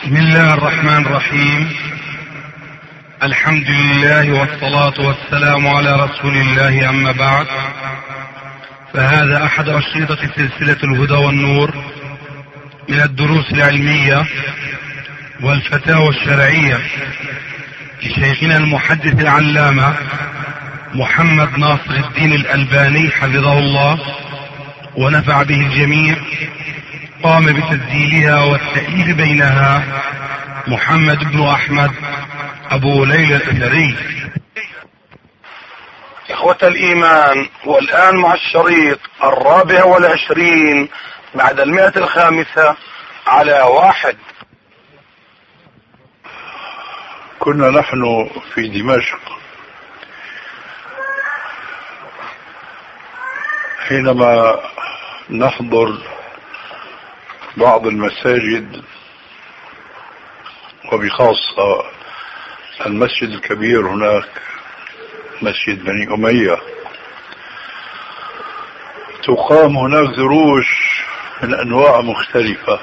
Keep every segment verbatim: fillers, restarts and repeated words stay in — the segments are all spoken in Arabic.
بسم الله الرحمن الرحيم. الحمد لله والصلاة والسلام على رسول الله، أما بعد، فهذا أحد أشرطة سلسلة الهدى والنور من الدروس العلمية والفتاوى الشرعية لشيخنا المحدث العلامة محمد ناصر الدين الألباني حفظه الله ونفع به الجميع. قام بتسجيلها والتأليف بينها محمد بن أحمد أبو ليلى الأثري. إخوة الإيمان، والآن مع الشريط الرابع والعشرين بعد المئة الخامسة على واحد. كنا نحن في دمشق حينما نحضر بعض المساجد، وبخاصة المسجد الكبير هناك مسجد بني أمية، تقام هناك دروس من أنواع مختلفة،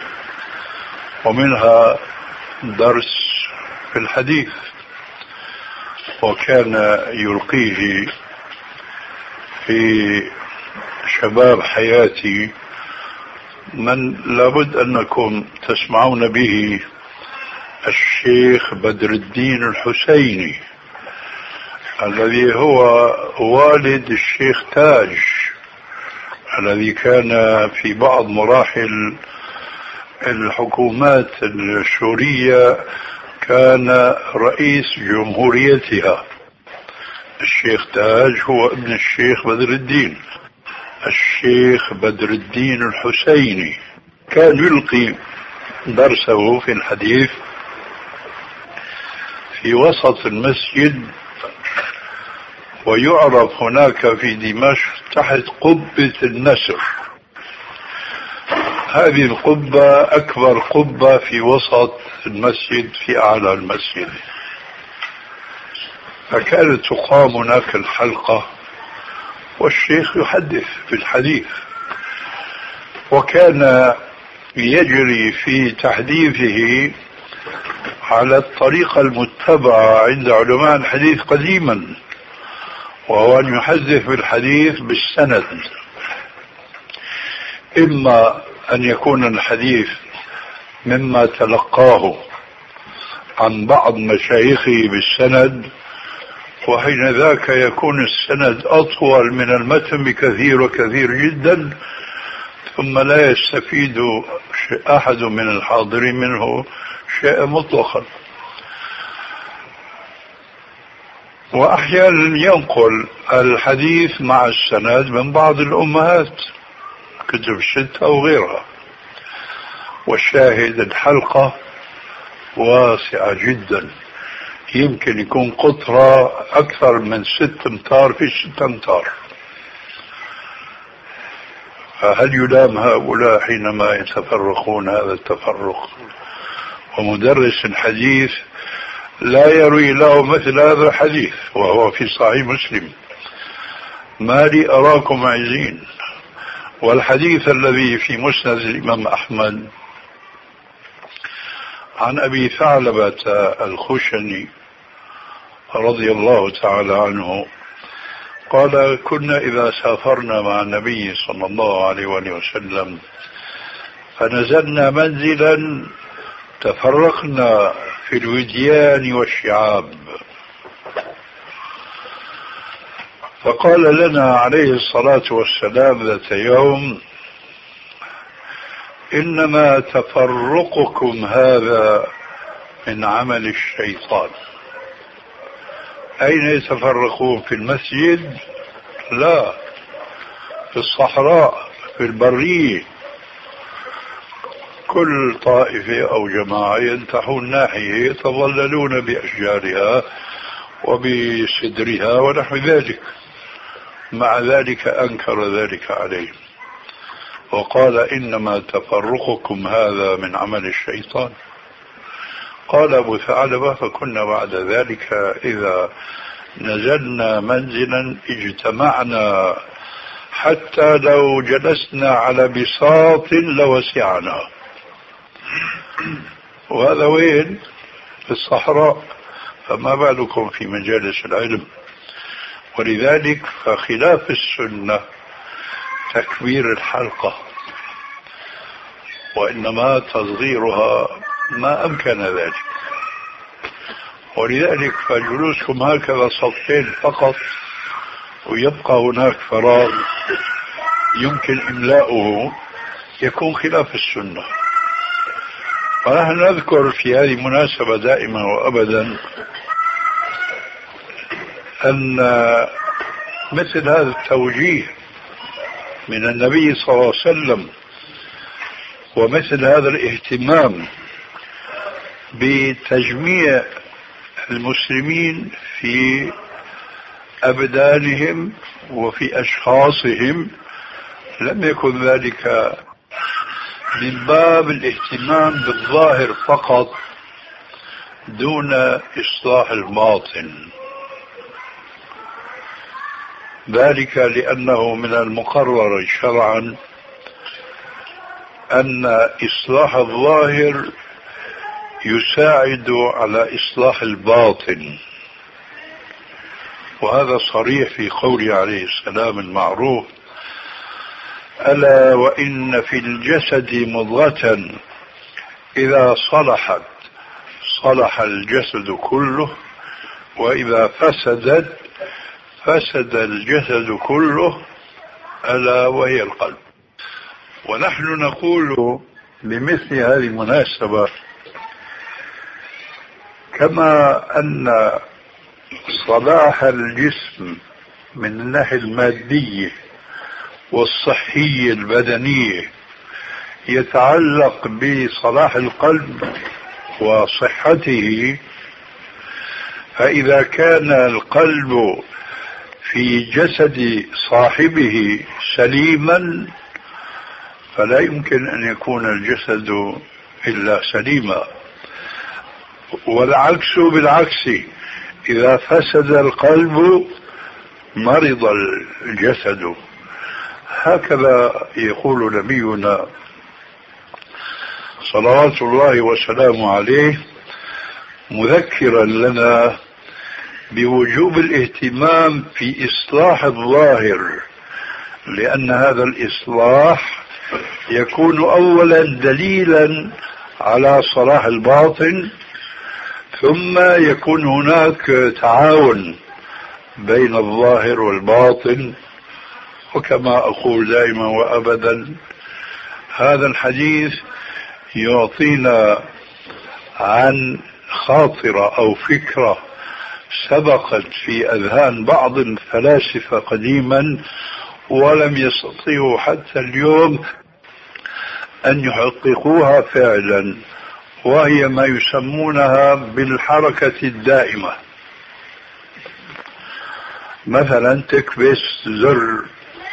ومنها درس في الحديث، وكان يلقيه في شباب حياتي من لابد أنكم تسمعون به، الشيخ بدر الدين الحسيني، الذي هو والد الشيخ تاج، الذي كان في بعض مراحل الحكومات السورية كان رئيس جمهوريتها. الشيخ تاج هو ابن الشيخ بدر الدين. الشيخ بدر الدين الحسيني كان يلقي درسه في الحديث في وسط المسجد، ويعرف هناك في دمشق تحت قبة النسر. هذه القبة أكبر قبة في وسط المسجد في أعلى المسجد، فكانت تقام هناك الحلقة والشيخ يحدث في الحديث، وكان يجري في تحديثه على الطريقة المتبعة عند علماء الحديث قديما، وهو أن يحدث بالحديث بالسند، إما أن يكون الحديث مما تلقاه عن بعض مشايخه بالسند، وحين ذاك يكون السند أطول من المتن بكثير وكثير جدا، ثم لا يستفيد أحد من الحاضرين منه شيء مطلقا. وأحيانا ينقل الحديث مع السند من بعض الأمهات، كتب الستة أو غيرها. والشاهد الحلقة واسعة جدا، يمكن يكون قطرة أكثر من ست امتار في ست امتار. فهل يلام هؤلاء حينما يتفرقون هذا التفرق؟ ومدرس الحديث لا يروي له مثل هذا الحديث وهو في صحيح مسلم، ما لي أراكم عزين. والحديث الذي في مسند الإمام أحمد عن أبي ثعلبة الخشني رضي الله تعالى عنه قال: كنا إذا سافرنا مع النبي صلى الله عليه وآله وسلم فنزلنا منزلا تفرقنا في الوديان والشعاب، فقال لنا عليه الصلاة والسلام ذات يوم: إنما تفرقكم هذا من عمل الشيطان. أين يتفرقون؟ في المسجد؟ لا، في الصحراء، في البرية. كل طائفة أو جماعة ينتحون ناحية يتظللون بأشجارها وبسدرها ونحو ذلك. مع ذلك أنكر ذلك عليهم وقال: إنما تفرقكم هذا من عمل الشيطان. قال أبو ثعلبة: فكنا بعد ذلك إذا نزلنا منزلا اجتمعنا حتى لو جلسنا على بساط لوسعنا. وهذا وين؟ في الصحراء، فما بالكم في مجالس العلم. ولذلك فخلاف السنة تكبير الحلقة، وإنما تصغيرها ما أمكن ذلك. ولذلك فجلوسكم هكذا صفين فقط ويبقى هناك فراغ يمكن إملاؤه يكون خلاف السنة. ونحن نذكر في هذه المناسبة دائما وأبدا أن مثل هذا التوجيه من النبي صلى الله عليه وسلم ومثل هذا الاهتمام بتجميع المسلمين في أبدانهم وفي أشخاصهم لم يكن ذلك من باب الاهتمام بالظاهر فقط دون إصلاح الباطن، ذلك لأنه من المقرر شرعا أن إصلاح الظاهر يساعد على إصلاح الباطن. وهذا صريح في قوله عليه السلام المعروف: ألا وإن في الجسد مضغة إذا صلحت صلح الجسد كله وإذا فسدت فسد الجسد كله ألا وهي القلب. ونحن نقول بمثل هذه المناسبة كما أن صلاح الجسم من الناحية المادية والصحية البدنية يتعلق بصلاح القلب وصحته، فإذا كان القلب في جسد صاحبه سليما فلا يمكن أن يكون الجسد إلا سليما، والعكس بالعكس، إذا فسد القلب مرض الجسد. هكذا يقول نبينا صلوات الله وسلامه عليه مذكرا لنا بوجوب الاهتمام في إصلاح الظاهر، لأن هذا الإصلاح يكون أولا دليلا على صلاح الباطن، ثم يكون هناك تعاون بين الظاهر والباطن. وكما أقول دائما وأبدا هذا الحديث يعطينا عن خاطرة أو فكرة سبقت في أذهان بعض الفلاسفة قديما ولم يستطيعوا حتى اليوم أن يحققوها فعلا، وهي ما يسمونها بالحركة الدائمة. مثلا تكبس زر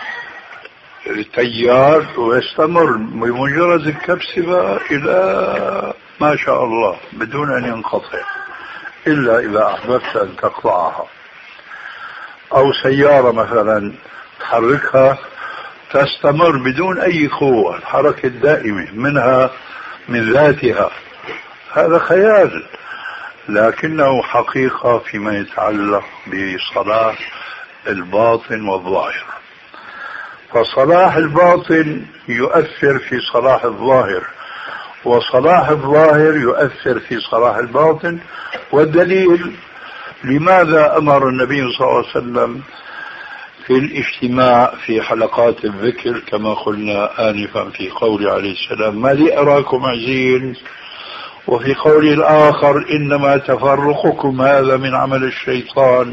التيار ويستمر بمجرد الكبسة إلى ما شاء الله بدون أن ينقطع إلا إذا أحببت أن تقطعها. أو سيارة مثلا تحركها تستمر بدون أي قوة، الحركة الدائمة منها من ذاتها. هذا خيال لكنه حقيقة فيما يتعلق بصلاح الباطن والظاهر. فصلاح الباطن يؤثر في صلاح الظاهر، وصلاح الظاهر يؤثر في صلاح الباطن. والدليل لماذا أمر النبي صلى الله عليه وسلم في الاجتماع في حلقات الذكر كما قلنا آنفا في قول عليه السلام: ما لي أراكم عزين، وفي قول الآخر: إنما تفرقكم هذا من عمل الشيطان.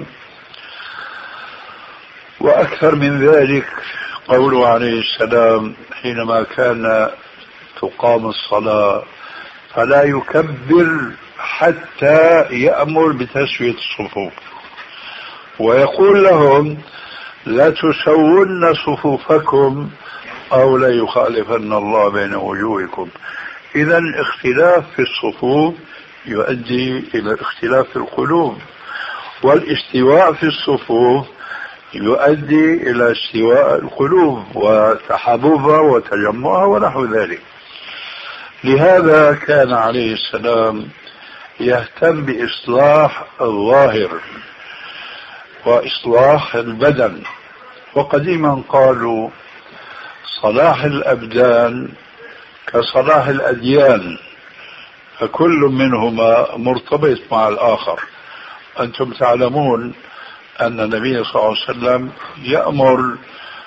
وأكثر من ذلك قوله عليه السلام حينما كان تقام الصلاة فلا يكبر حتى يأمر بتسوية الصفوف، ويقول لهم: لا تسون صفوفكم أو لا يخالفن الله بين وجوهكم. إذا الاختلاف في الصفوف يؤدي إلى اختلاف في القلوب، والاستواء في الصفوف يؤدي إلى استواء القلوب وتحاببها وتجمعها ونحو ذلك. لهذا كان عليه السلام يهتم بإصلاح الظاهر وإصلاح البدن. وقديما قالوا صلاح الأبدان كصلاح الأديان، فكل منهما مرتبط مع الآخر. أنتم تعلمون أن النبي صلى الله عليه وسلم يأمر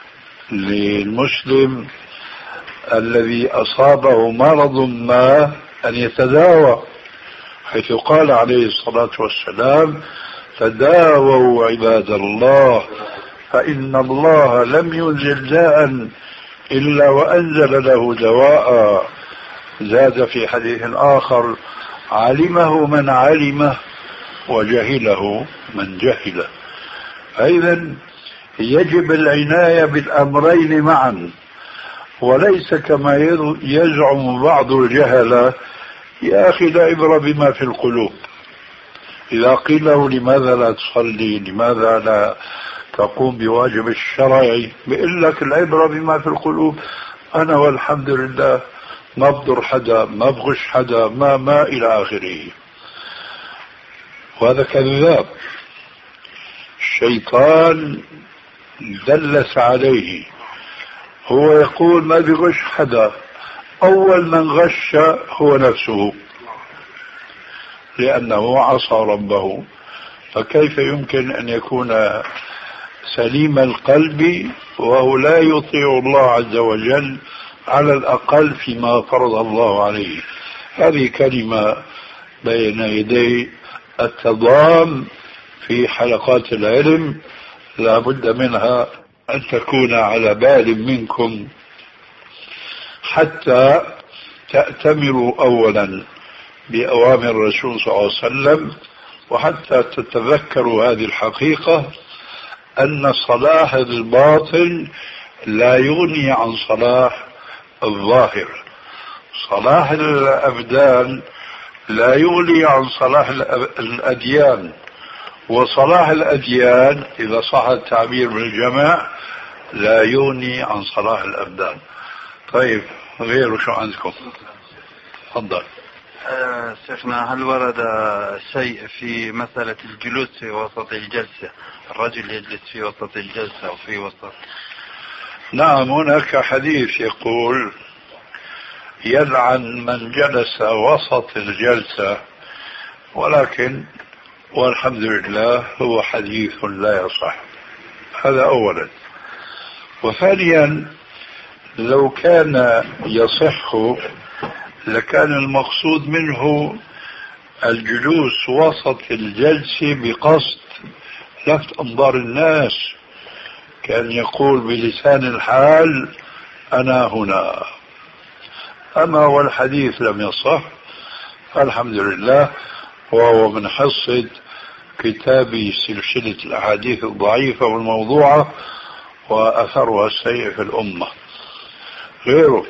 للمسلم الذي أصابه مرض ما أن يتداوى، حيث قال عليه الصلاة والسلام: تداووا عباد الله فإن الله لم ينزل داء إلا وأنزل له دواء. زاد في حديث آخر: علمه من علمه وجهله من جهله. أيضا يجب العناية بالأمرين معا، وليس كما يزعم بعض الجهلة: يا أخي لا عبرة بما في القلوب. إذا قيل له لماذا لا تصلي، لماذا لا تقوم بواجب الشرعي، بيقول لك العبرة بما في القلوب. أنا والحمد لله ما بضر حدا، ما بغش حدا، ما ما إلى آخره. وهذا كذاب، الشيطان دلس عليه. هو يقول ما بغش حدا، أول من غش هو نفسه، لأنه عصى ربه. فكيف يمكن أن يكون سليم القلب وهو لا يطيع الله عز وجل على الأقل فيما فرض الله عليه؟ هذه كلمة بين يدي التضام في حلقات العلم لا بد منها أن تكون على بال منكم، حتى تأتمروا أولا بأوامر الرسول صلى الله عليه وسلم، وحتى تتذكروا هذه الحقيقة أن صلاح الباطن لا يغني عن صلاح الظاهر. صلاح الأبدان لا يغني عن صلاح الأديان، وصلاح الأديان إذا صح التعبير بالجمع لا يغني عن صلاح الأبدان. طيب غيره شو عندكم؟ تفضل. آه شيخنا، هل ورد شيء في مسألة الجلوس في وسط الجلسة؟ الرجل يجلس في وسط الجلسة أو في وسط؟ نعم، هناك حديث يقول: يلعن من جلس وسط الجلسة، ولكن والحمد لله هو حديث لا يصح. هذا أولا. وثانيا، لو كان يصح لكان المقصود منه الجلوس وسط الجلسة بقصد لفت أنظار الناس، كان يقول بلسان الحال: أنا هنا. أما والحديث لم يصح، الحمد لله، وهو من حصة كتاب سلسلة الأحاديث الضعيفة والموضوعة وأثرها السيء في الأمة. غيره.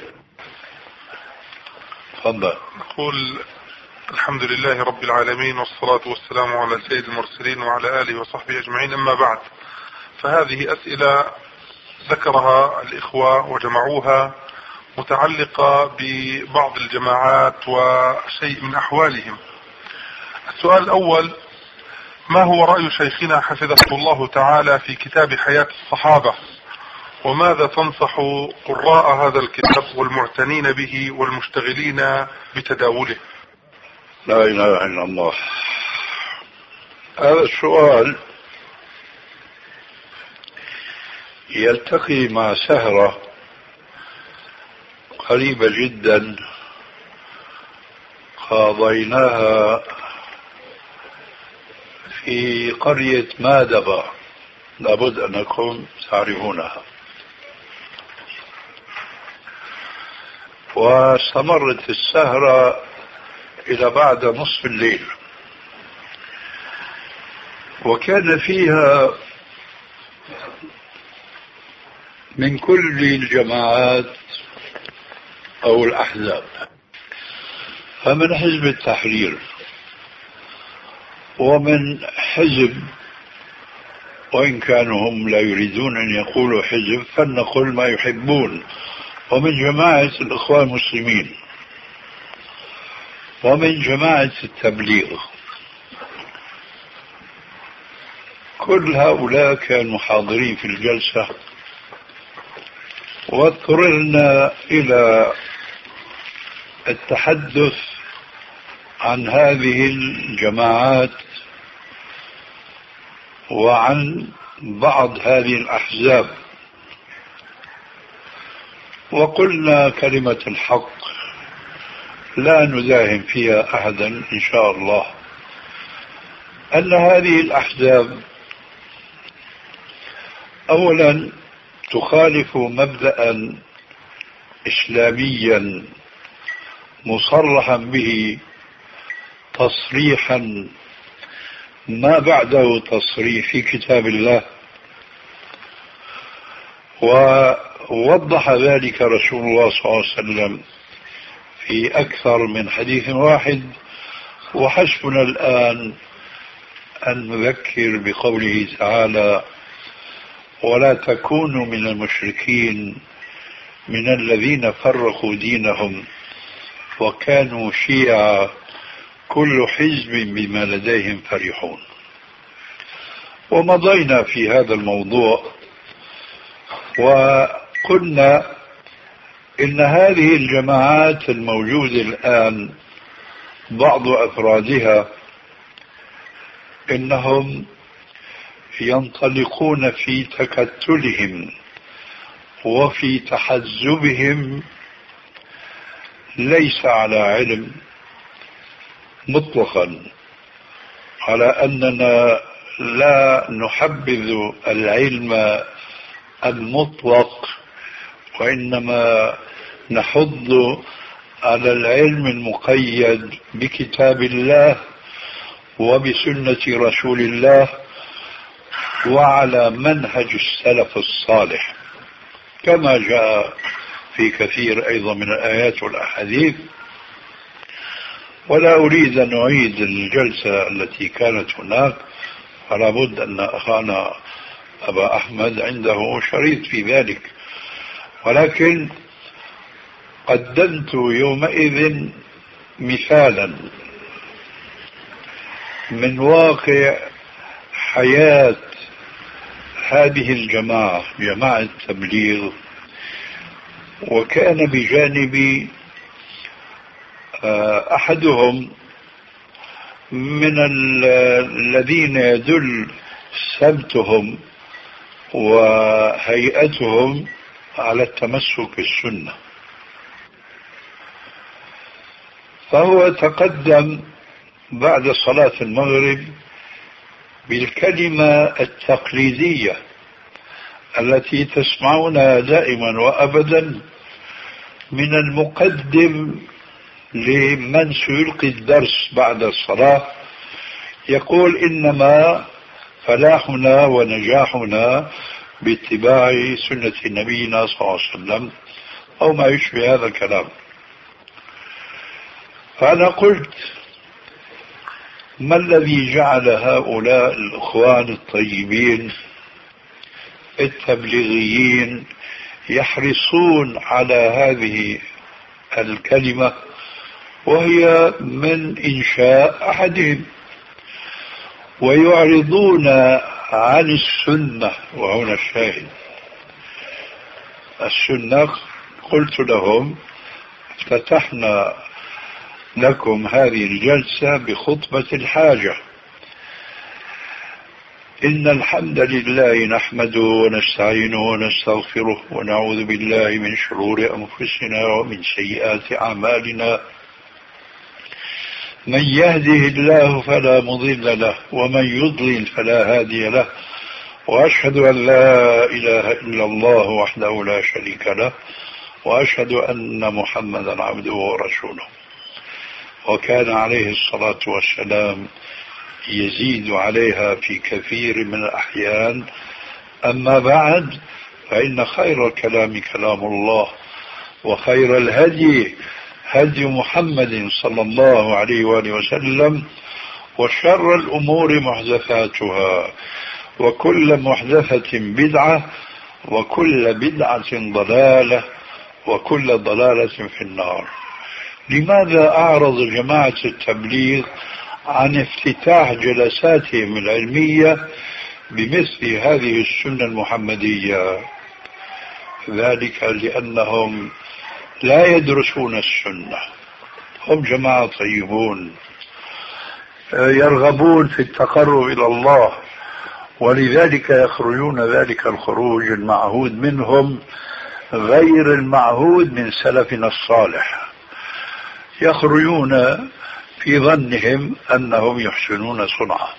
تفضل. نقول: الحمد لله رب العالمين، والصلاة والسلام على سيد المرسلين وعلى آله وصحبه أجمعين، أما بعد. فهذه أسئلة ذكرها الإخوة وجمعوها متعلقة ببعض الجماعات وشيء من أحوالهم. السؤال الأول: ما هو رأي شيخنا حفظه الله تعالى في كتاب حياة الصحابة، وماذا تنصح قراء هذا الكتاب والمعتنين به والمشتغلين بتداوله؟ لا إله إلا الله. هذا السؤال يلتقي مع سهرة قريبة جدا قضيناها في قرية مادبة، لابد أنكم تعرفونها. واستمرت السهرة إلى بعد نصف الليل، وكان فيها من كل الجماعات أو الأحزاب، فمن حزب التحرير ومن حزب، وإن كانوا هم لا يريدون أن يقولوا حزب فلنقل ما يحبون، ومن جماعة الإخوان المسلمين. ومن جماعة التبليغ. كل هؤلاء كانوا حاضرين في الجلسة، واضطررنا إلى التحدث عن هذه الجماعات وعن بعض هذه الأحزاب، وقلنا كلمة الحق لا نزاحم فيها أحدا إن شاء الله، أن هذه الأحزاب أولا تخالف مبدأ إسلاميا مصرحا به تصريحا ما بعده تصريح في كتاب الله، ووضح ذلك رسول الله صلى الله عليه وسلم في أكثر من حديث واحد. وحسبنا الآن أن نذكر بقوله تعالى: ولا تكونوا من المشركين من الذين فرقوا دينهم وكانوا شيعا كل حزب بما لديهم فرحون. ومضينا في هذا الموضوع وقلنا إن هذه الجماعات الموجودة الآن بعض أفرادها إنهم ينطلقون في تكتلهم وفي تحزبهم ليس على علم مطلقا، على أننا لا نحبذ العلم المطلق، وإنما نحض على العلم المقيد بكتاب الله وبسنة رسول الله وعلى منهج السلف الصالح، كما جاء في كثير أيضا من الآيات والأحاديث. ولا أريد أن أعيد الجلسة التي كانت هناك، فلا بد أن أخانا أبا أحمد عنده شريط في ذلك، ولكن قدمت يومئذ مثالا من واقع حياة هذه الجماعة، جماعة التبليغ. وكان بجانبي أحدهم من الذين يدل سمتهم وهيئتهم على التمسك بالسنة، فهو تقدم بعد صلاة المغرب بالكلمة التقليدية التي تسمعونها دائما وأبدا من المقدم لمن سيلقي الدرس بعد الصلاة، يقول: إنما فلاحنا ونجاحنا باتباع سنة نبينا صلى الله عليه وسلم، أو ما يشبه هذا الكلام. فأنا قلت: ما الذي جعل هؤلاء الإخوان الطيبين التبليغيين يحرصون على هذه الكلمة وهي من إنشاء أحدهم، ويعرضون عن السنة؟ وهنا الشاهد، السنة. قلت لهم: افتتحنا لكم هذه الجلسة بخطبة الحاجة. إن الحمد لله نحمده ونستعينه ونستغفره ونعوذ بالله من شرور أنفسنا ومن سيئات أعمالنا، من يهده الله فلا مضل له ومن يضلل فلا هادي له، وأشهد أن لا إله إلا الله وحده لا شريك له، وأشهد أن محمدا عبده ورسوله. وكان عليه الصلاة والسلام يزيد عليها في كثير من الأحيان: أما بعد، فإن خير الكلام كلام الله، وخير الهدي هدي محمد صلى الله عليه وآله وسلم، وشر الأمور محدثاتها، وكل محدثة بدعة، وكل بدعة ضلالة، وكل ضلالة في النار. لماذا أعرض جماعة التبليغ عن افتتاح جلساتهم العلمية بمثل هذه السنة المحمدية؟ ذلك لأنهم لا يدرسون السنة، هم جماعة طيبون يرغبون في التقرب إلى الله، ولذلك يخرجون ذلك الخروج المعهود منهم غير المعهود من سلفنا الصالح. يخرجون في ظنهم أنهم يحسنون صنعا.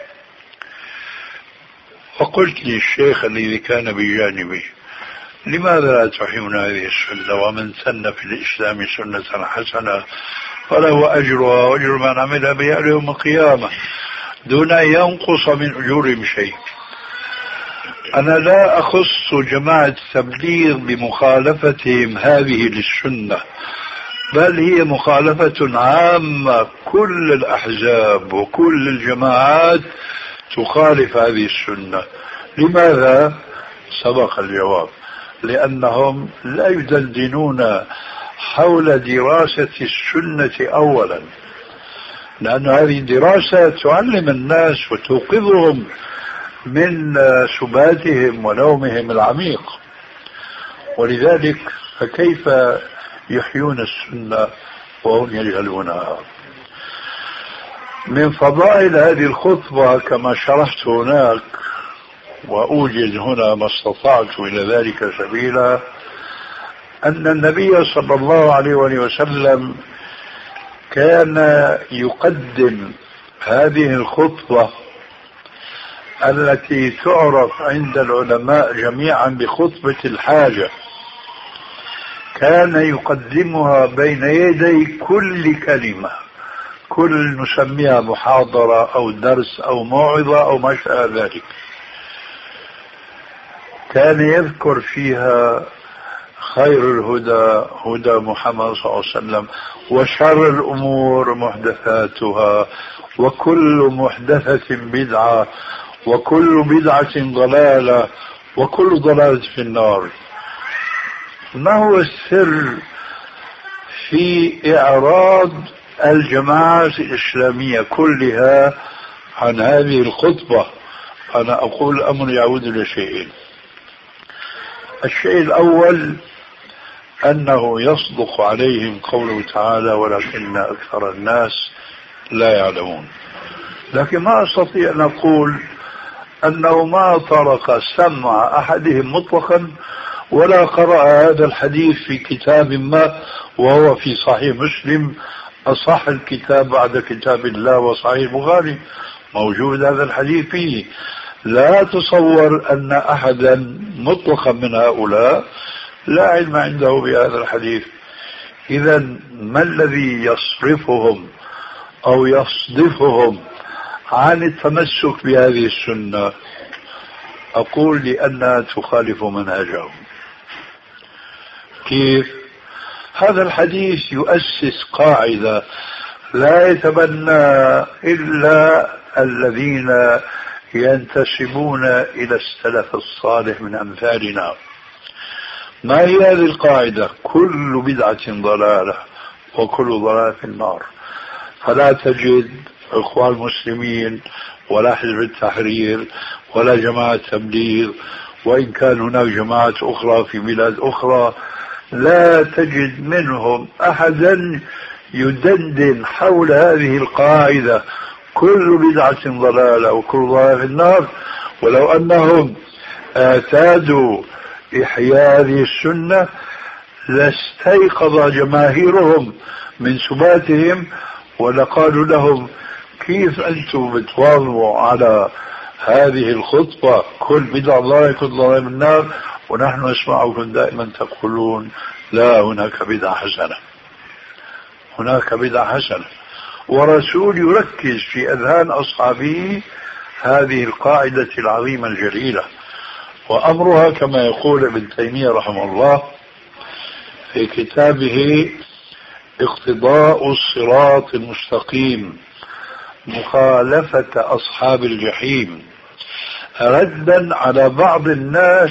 فقلت للشيخ الذي كان بجانبي: لماذا لا تحيون هذه السنة؟ ومن سن في الإسلام سنة حسنة فله أجرها وأجر من عمل بها يوم القيامة دون أن ينقص من أجورهم شيء. أنا لا أخص جماعة التبليغ بمخالفتهم هذه للسنة، بل هي مخالفة عامة، كل الأحزاب وكل الجماعات تخالف هذه السنة. لماذا؟ سبق الجواب: لأنهم لا يدندنون حول دراسة السنة أولا، لأن هذه الدراسة تعلم الناس وتوقظهم من سباتهم ونومهم العميق، ولذلك فكيف يحيون السنة وهم يجهلونها؟ من فضائل هذه الخطبة كما شرحت هناك، وأوجد هنا ما استطعت إلى ذلك سبيلا، أن النبي صلى الله عليه وسلم كان يقدم هذه الخطبة التي تعرف عند العلماء جميعا بخطبة الحاجة، كان يقدمها بين يدي كل كلمة، كل نسميها محاضرة أو درس أو موعظة أو ما شاء ذلك، كان يذكر فيها خير الهدى هدى محمد صلى الله عليه وسلم، وشر الأمور محدثاتها، وكل محدثة بدعة، وكل بدعة ضلالة، وكل ضلالة في النار. ما هو السر في إعراض الجماعات الإسلامية كلها عن هذه الخطبة؟ أنا أقول الأمر يعود إلى شيئين. الشيء الأول أنه يصدق عليهم قوله تعالى: ولكن أكثر الناس لا يعلمون. لكن ما أستطيع أن أقول أنه ما طرق سمع أحدهم مطلقا ولا قرأ هذا الحديث في كتاب ما وهو في صحيح مسلم، أصح الكتاب بعد كتاب الله وصحيح البخاري، موجود هذا الحديث فيه. لا تصور أن أحدا مطلقا من هؤلاء لا علم عنده بهذا الحديث. إذا ما الذي يصرفهم أو يصدفهم عن التمسك بهذه السنة؟ أقول لأنها تخالف منهجهم. كيف؟ هذا الحديث يؤسس قاعدة لا يتبنى إلا الذين ينتسبون إلى السلف الصالح من أمثالنا. ما هي هذه القاعدة؟ كل بدعة ضلالة وكل ضلالة في النار. فلا تجد إخوان المسلمين ولا حزب التحرير ولا جماعة تبليغ، وإن كان هناك جماعات أخرى في بلاد أخرى، لا تجد منهم أحدا يدندن حول هذه القاعدة: كل بدعة ضلالة وكل ضلالة في النار. ولو أنهم اعتادوا إحياء هذه السنة لاستيقظ جماهيرهم من سباتهم ولقالوا لهم: كيف أنتم بتواظبوا على هذه الخطبة كل بدعة ضلالة كل ضلالة في النار، ونحن نسمعكم دائما تقولون لا، هناك بدعة حسنة، هناك بدعة حسنة. ورسول يركز في أذهان أصحابه هذه القاعدة العظيمة الجليلة، وأمرها كما يقول ابن تيمية رحمه الله في كتابه اقتضاء الصراط المستقيم مخالفة أصحاب الجحيم، ردا على بعض الناس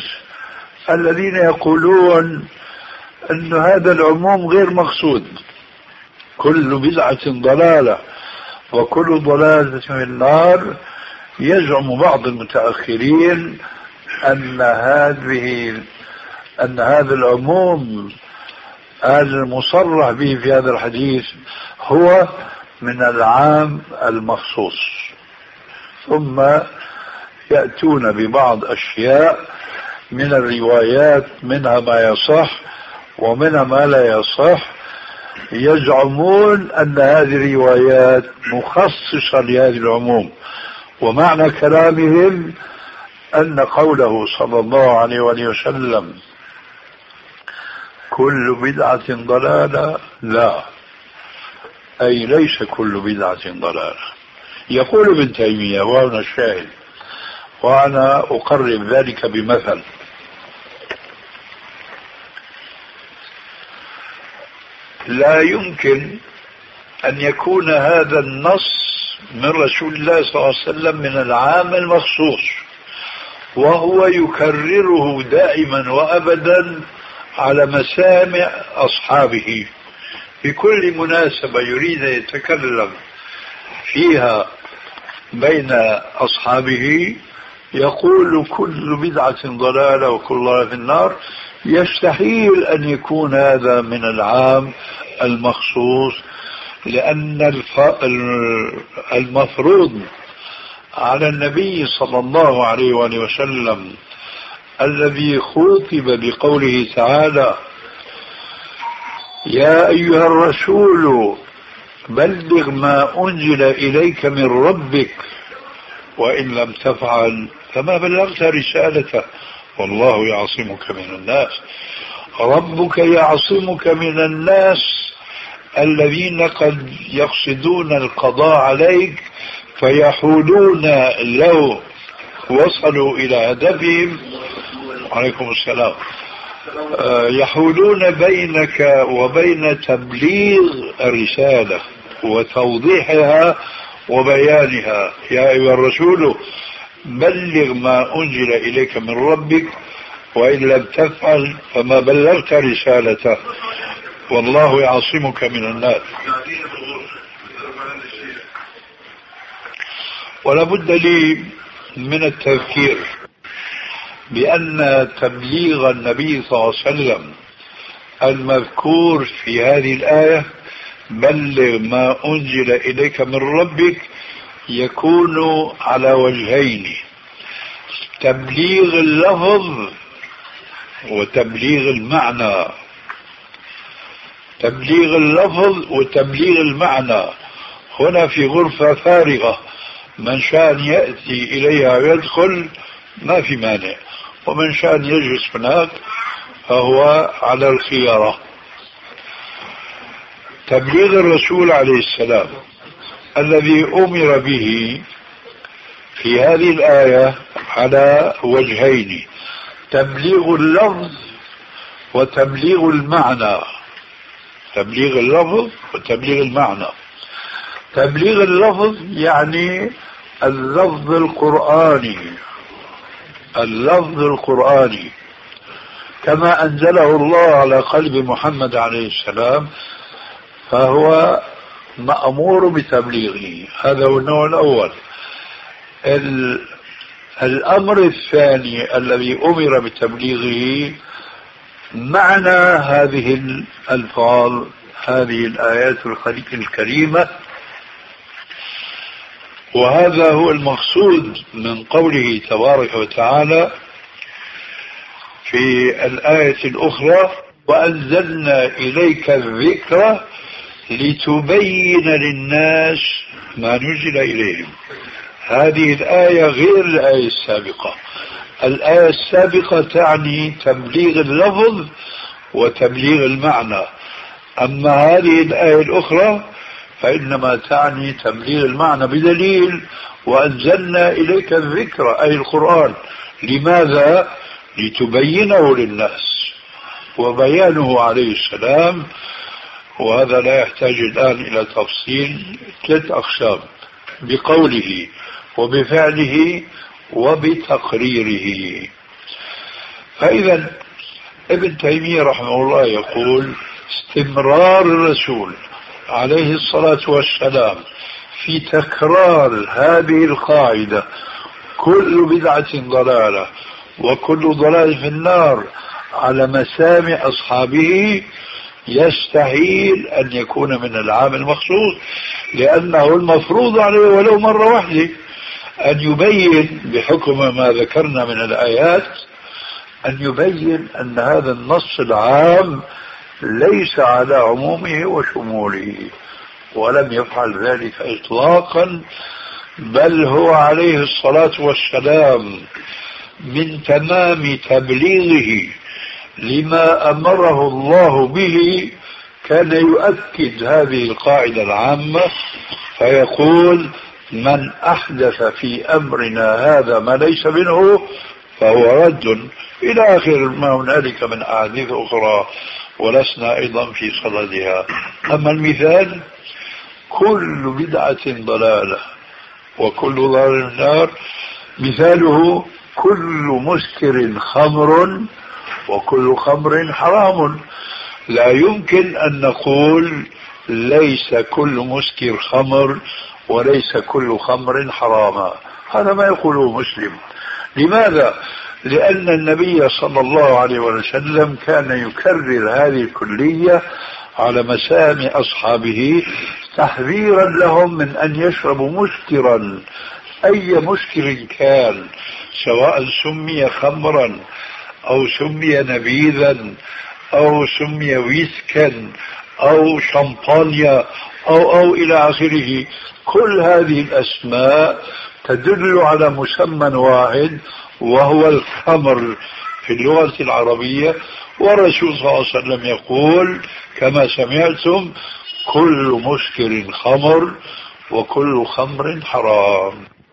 الذين يقولون أن هذا العموم غير مقصود. كل بدعة ضلالة وكل ضلالة في النار، يزعم بعض المتأخرين أن هذه أن هذا العموم المصرح به في هذا الحديث هو من العام المخصوص، ثم يأتون ببعض أشياء من الروايات، منها ما يصح ومنها ما لا يصح، يزعمون أن هذه الروايات مخصصة لهذه العموم. ومعنى كلامهم أن قوله صلى الله عليه وآله وسلم كل بدعة ضلالة، لا، أي ليس كل بدعة ضلالة. يقول ابن تيمية وهنا الشاهد، وأنا أقرب ذلك بمثل. لا يمكن أن يكون هذا النص من رسول الله صلى الله عليه وسلم من العام المخصوص وهو يكرره دائما وأبدا على مسامع أصحابه بكل مناسبة يريد أن يتكلم فيها بين أصحابه، يقول كل بدعة ضلالة وكل ضلالة في النار. يستحيل أن يكون هذا من العام المخصوص، لأن المفروض على النبي صلى الله عليه وآله وسلم الذي خوطب بقوله تعالى يا أيها الرسول بلغ ما أنزل إليك من ربك وإن لم تفعل فما بلغت رسالته والله يعصمك من الناس. ربك يعصمك من الناس الذين قد يقصدون القضاء عليك فيحولون لو وصلوا إلى هدفهم، عليكم السلام، يحولون بينك وبين تبليغ الرسالة وتوضيحها وبيانها. يا أيها الرسول بلغ ما أنزل إليك من ربك وإن لم تفعل فما بلغت رسالته والله يعصمك من الناس. ولا بد لي من التذكير بأن تبليغ النبي صلى الله عليه وسلم المذكور في هذه الآية بلغ ما أنزل إليك من ربك يكون على وجهين: تبليغ اللفظ وتبليغ المعنى. تبليغ اللفظ وتبليغ المعنى. هنا في غرفة فارغة، من شاء يأتي إليها ويدخل ما في مانع، ومن شاء يجلس هناك فهو على الخيارة. تبليغ الرسول عليه السلام الذي أمر به في هذه الآية على وجهين: تبليغ اللفظ وتبليغ المعنى. تبليغ اللفظ وتبليغ المعنى. تبليغ اللفظ يعني اللفظ القرآني، اللفظ القرآني كما أنزله الله على قلب محمد عليه السلام، فهو مأمور بتبليغه. هذا هو النوع الأول. الأمر الثاني الذي أمر بتبليغه معنى هذه الألفاظ، هذه الآيات الكريمة، وهذا هو المقصود من قوله تبارك وتعالى في الآية الأخرى: وأنزلنا إليك الذكر لتبين للناس ما نزل إليهم. هذه الآية غير الآية السابقة. الآية السابقة تعني تبليغ اللفظ وتبليغ المعنى، أما هذه الآية الأخرى فإنما تعني تبليغ المعنى، بدليل وأنزلنا إليك الذكر أي القرآن. لماذا؟ لتبينه للناس، وبيانه عليه السلام، وهذا لا يحتاج الآن إلى تفصيل، ثلاث أقسام: بقوله وبفعله وبتقريره. فإذا ابن تيمية رحمه الله يقول: استمرار الرسول عليه الصلاة والسلام في تكرار هذه القاعدة كل بدعة ضلالة وكل ضلال في النار على مسامع أصحابه يستحيل أن يكون من العام المخصوص، لأنه المفروض عليه ولو مرة واحدة أن يبين بحكم ما ذكرنا من الآيات، أن يبين أن هذا النص العام ليس على عمومه وشموله، ولم يفعل ذلك إطلاقا، بل هو عليه الصلاة والسلام من تمام تبليغه لما أمره الله به كان يؤكد هذه القاعدة العامة فيقول: من أحدث في أمرنا هذا ما ليس منه فهو رد، إلى آخر ما هنالك من أحاديث أخرى ولسنا أيضا في صددها. أما المثال: كل بدعة ضلالة وكل ضلال النار، مثاله: كل مسكر خمر وكل خمر حرام. لا يمكن أن نقول ليس كل مسكر خمر وليس كل خمر حراما، هذا ما يقوله مسلم. لماذا؟ لأن النبي صلى الله عليه وسلم كان يكرر هذه الكلية على مسامع أصحابه تحذيرا لهم من أن يشربوا مسكرا، أي مسكر كان، سواء سمي خمرا أو سمي نبيذا أو سمي ويسكا أو شمبانيا أو أو إلى آخره. كل هذه الأسماء تدل على مسمى واحد وهو الخمر في اللغة العربية، والرسول صلى الله عليه وسلم يقول كما سمعتم: كل مسكر خمر وكل خمر حرام.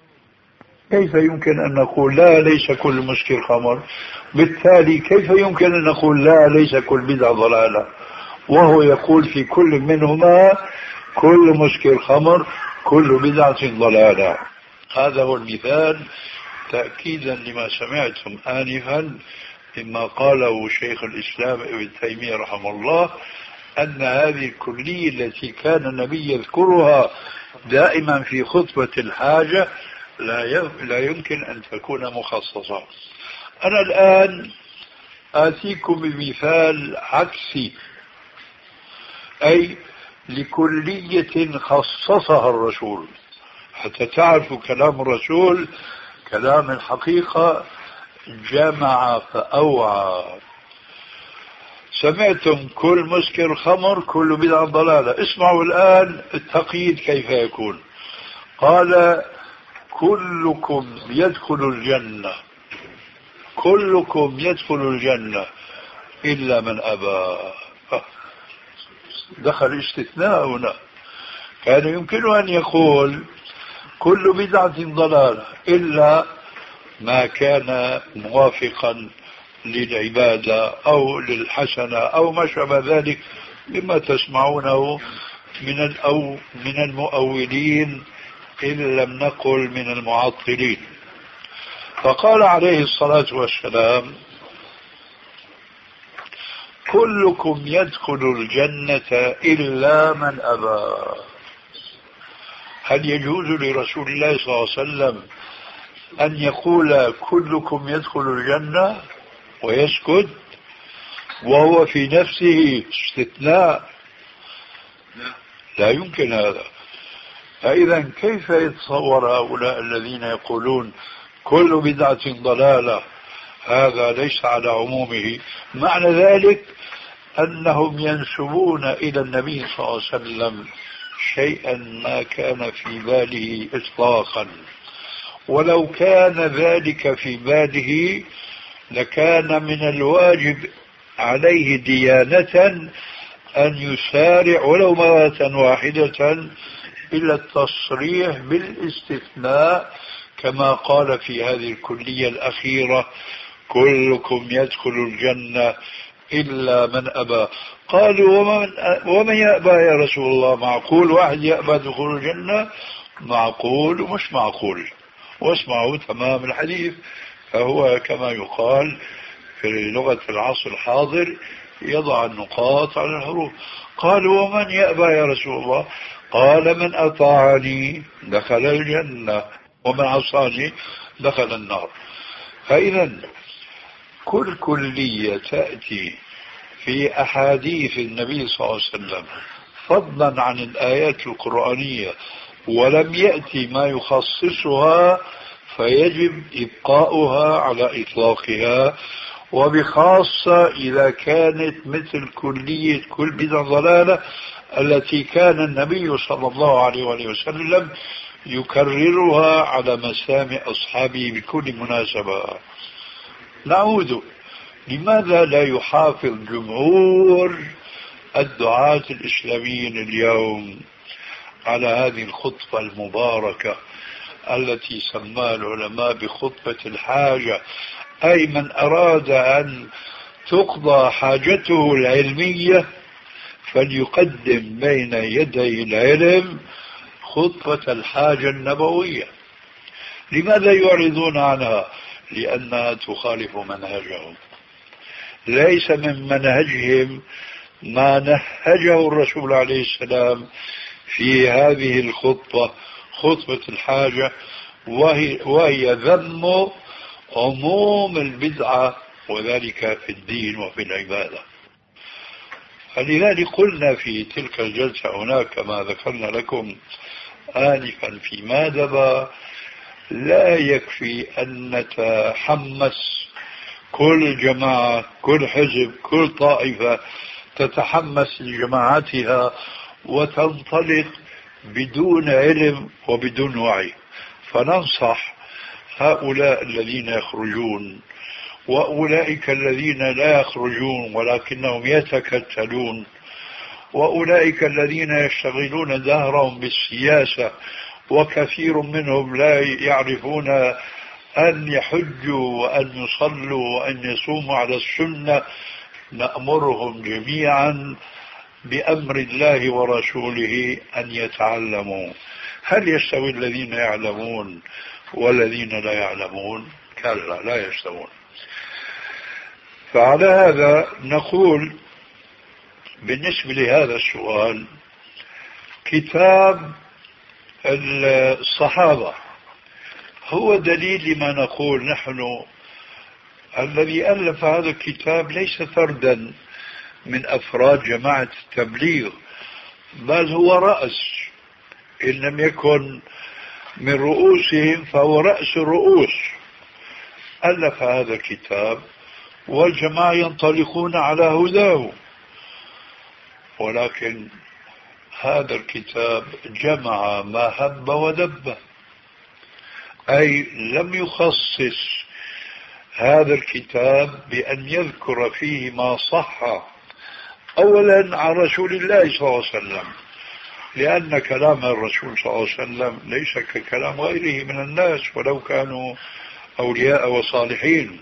كيف يمكن أن نقول لا ليس كل مسكر خمر؟ بالتالي كيف يمكن أن نقول لا ليس كل بدعة ضلالة وهو يقول في كل منهما كل مسكر خمر كل بدعة ضلالة؟ هذا هو المثال تأكيدا لما سمعتم آنفا مما قاله شيخ الإسلام ابن تيمية رحمه الله، أن هذه الكلية التي كان النبي يذكرها دائما في خطبة الحاجة لا لا يمكن أن تكون مخصصة. أنا الآن آتيكم بمثال عكسي، أي لكلية خصصها الرسول، حتى تعرفوا كلام الرسول كلام الحقيقة جمع فأوعى. سمعتم كل مسكر خمر كل بدعة ضلالة، اسمعوا الآن التقييد كيف يكون. قال: كلكم يدخل الجنة، كلكم يدخل الجنة إلا من أبى. دخل استثناء هنا. كان يمكن أن يقول كل بدعة ضلالة إلا ما كان موافقا للعبادة أو للحسنة أو ما شابه ذلك مما تسمعونه من الأو من المؤولين إن لم نقل من المعطلين. فقال عليه الصلاة والسلام: كلكم يدخل الجنة إلا من أبى. هل يجوز لرسول الله صلى الله عليه وسلم أن يقول كلكم يدخل الجنة ويسكت وهو في نفسه استثناء؟ لا يمكن هذا. فإذا كيف يتصور هؤلاء الذين يقولون كل بدعة ضلالة هذا ليس على عمومه؟ معنى ذلك أنهم ينسبون إلى النبي صلى الله عليه وسلم شيئا ما كان في باله إطلاقا، ولو كان ذلك في باله لكان من الواجب عليه ديانة أن يسارع ولو مرة واحدة إلى التصريح بالاستثناء كما قال في هذه الكلية الأخيرة: كلكم يدخل الجنة إلا من أبى. قالوا: ومن, ومن يأبى يا رسول الله؟ معقول واحد يأبى دخول الجنة؟ معقول ومش معقول. واسمعوا تمام الحديث، فهو كما يقال في لغة العصر الحاضر يضع النقاط على الحروف. قالوا ومن يأبى يا رسول الله؟ قال من أطاعني دخل الجنة ومن عصاني دخل النار. فإذا كل كلية تأتي في أحاديث النبي صلى الله عليه وسلم فضلا عن الآيات القرآنية ولم يأتي ما يخصصها فيجب إبقاؤها على إطلاقها، وبخاصة إذا كانت مثل كلية كل بدعة ضلالة التي كان النبي صلى الله عليه وسلم يكررها على مسامع أصحابه بكل مناسبة. نعود، لماذا لا يحافظ جمهور الدعاة الإسلاميين اليوم على هذه الخطبة المباركة التي سماها العلماء بخطبة الحاجة، أي من أراد أن تقضى حاجته العلمية فليقدم بين يدي العلم خطبة الحاجة النبوية. لماذا يعرضون عنها؟ لأنها تخالف منهجهم. ليس من منهجهم ما نهجه الرسول عليه السلام في هذه الخطبة، خطبة الحاجة، وهي, وهي ذم عموم البدعة وذلك في الدين وفي العبادة. فلذلك قلنا في تلك الجلسة هناك كما ذكرنا لكم آنفا في مادبة لا يكفي أن نتحمس كل جماعة كل حزب كل طائفة تتحمس لجماعتها وتنطلق بدون علم وبدون وعي. فننصح هؤلاء الذين يخرجون وأولئك الذين لا يخرجون ولكنهم يتكتلون وأولئك الذين يشتغلون دهرهم بالسياسة وكثير منهم لا يعرفون أن يحجوا وأن يصلوا وأن يصوموا على السنة. نأمرهم جميعا بأمر الله ورسوله أن يتعلموا. هل يستوي الذين يعلمون والذين لا يعلمون؟ كلا لا يستوون. فعلى هذا نقول بالنسبة لهذا السؤال كتاب الصحابة هو دليل لما نقول نحن. الذي ألف هذا الكتاب ليس فردا من أفراد جماعة التبليغ، بل هو رأس، إن لم يكن من رؤوسهم فهو رأس الرؤوس. ألف هذا الكتاب والجماعة ينطلقون على هداه، ولكن هذا الكتاب جمع ما هب ودب، أي لم يخصص هذا الكتاب بأن يذكر فيه ما صح أولا عن رسول الله صلى الله عليه وسلم، لأن كلام الرسول صلى الله عليه وسلم ليس ككلام غيره من الناس ولو كانوا أولياء وصالحين.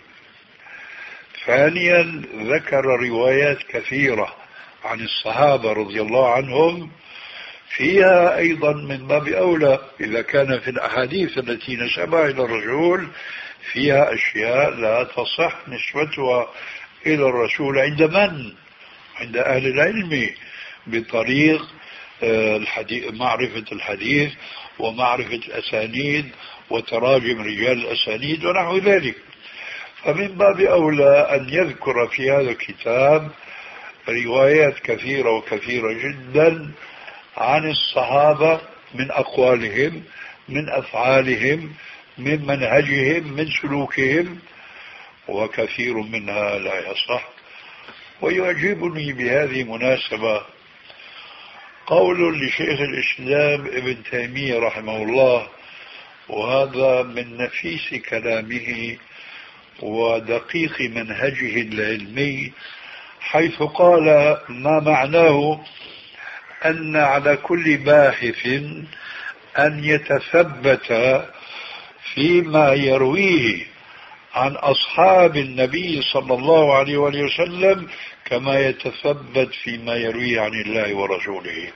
ثانيا ذكر روايات كثيرة عن الصحابة رضي الله عنهم فيها أيضا من باب أولى إذا كان في الأحاديث التي نسبها إلى الرسول فيها أشياء لا تصح نسبتها إلى الرسول عند من؟ عند أهل العلم بطريق الحديث، معرفة الحديث ومعرفة الأسانيد وتراجم رجال الأسانيد ونحو ذلك. فمن باب أولى أن يذكر في هذا الكتاب روايات كثيرة وكثيرة جدا عن الصحابة من أقوالهم من أفعالهم من منهجهم من سلوكهم، وكثير منها لا يصح. ويعجبني بهذه المناسبة قول لشيخ الإسلام ابن تيمية رحمه الله، وهذا من نفيس كلامه ودقيق منهجه العلمي، حيث قال ما معناه أن على كل باحث أن يتثبت فيما يرويه عن أصحاب النبي صلى الله عليه وسلم كما يتثبت فيما يرويه عن الله ورسوله.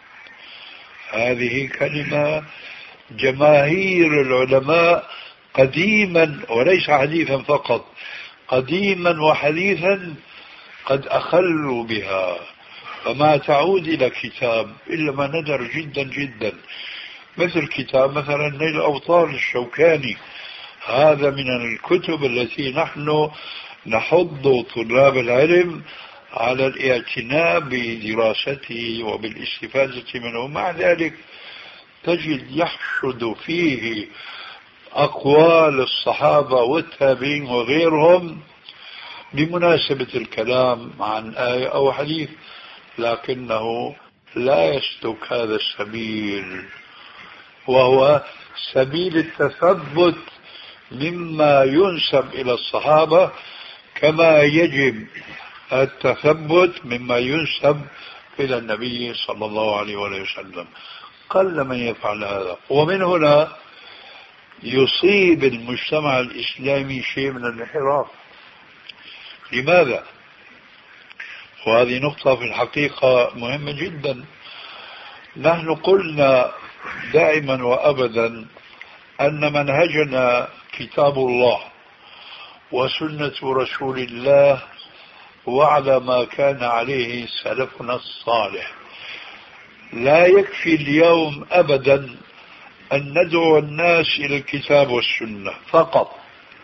هذه كلمة جماهير العلماء قديما وليس حديثا فقط، قديما وحديثا قد أخلوا بها، فما تعود إلى كتاب إلا ما ندر جدا جدا، مثل كتاب مثلا نيل الأوطار للشوكاني. هذا من الكتب التي نحن نحض طلاب العلم على الاعتناء بدراسته وبالاستفادة منه. مع ذلك تجد يحشد فيه أقوال الصحابة والتابعين وغيرهم بمناسبة الكلام عن آية أو حديث، لكنه لا يسلك هذا السبيل، وهو سبيل التثبت مما ينسب إلى الصحابة، كما يجب التثبت مما ينسب إلى النبي صلى الله عليه وسلم. قل من يفعل هذا، ومن هنا يصيب المجتمع الإسلامي شيء من الانحراف. لماذا؟ وهذه نقطة في الحقيقة مهمة جدا. نحن قلنا دائما وأبدا أن منهجنا كتاب الله وسنة رسول الله وعلى ما كان عليه سلفنا الصالح. لا يكفي اليوم أبدا أن ندعو الناس إلى الكتاب والسنة فقط،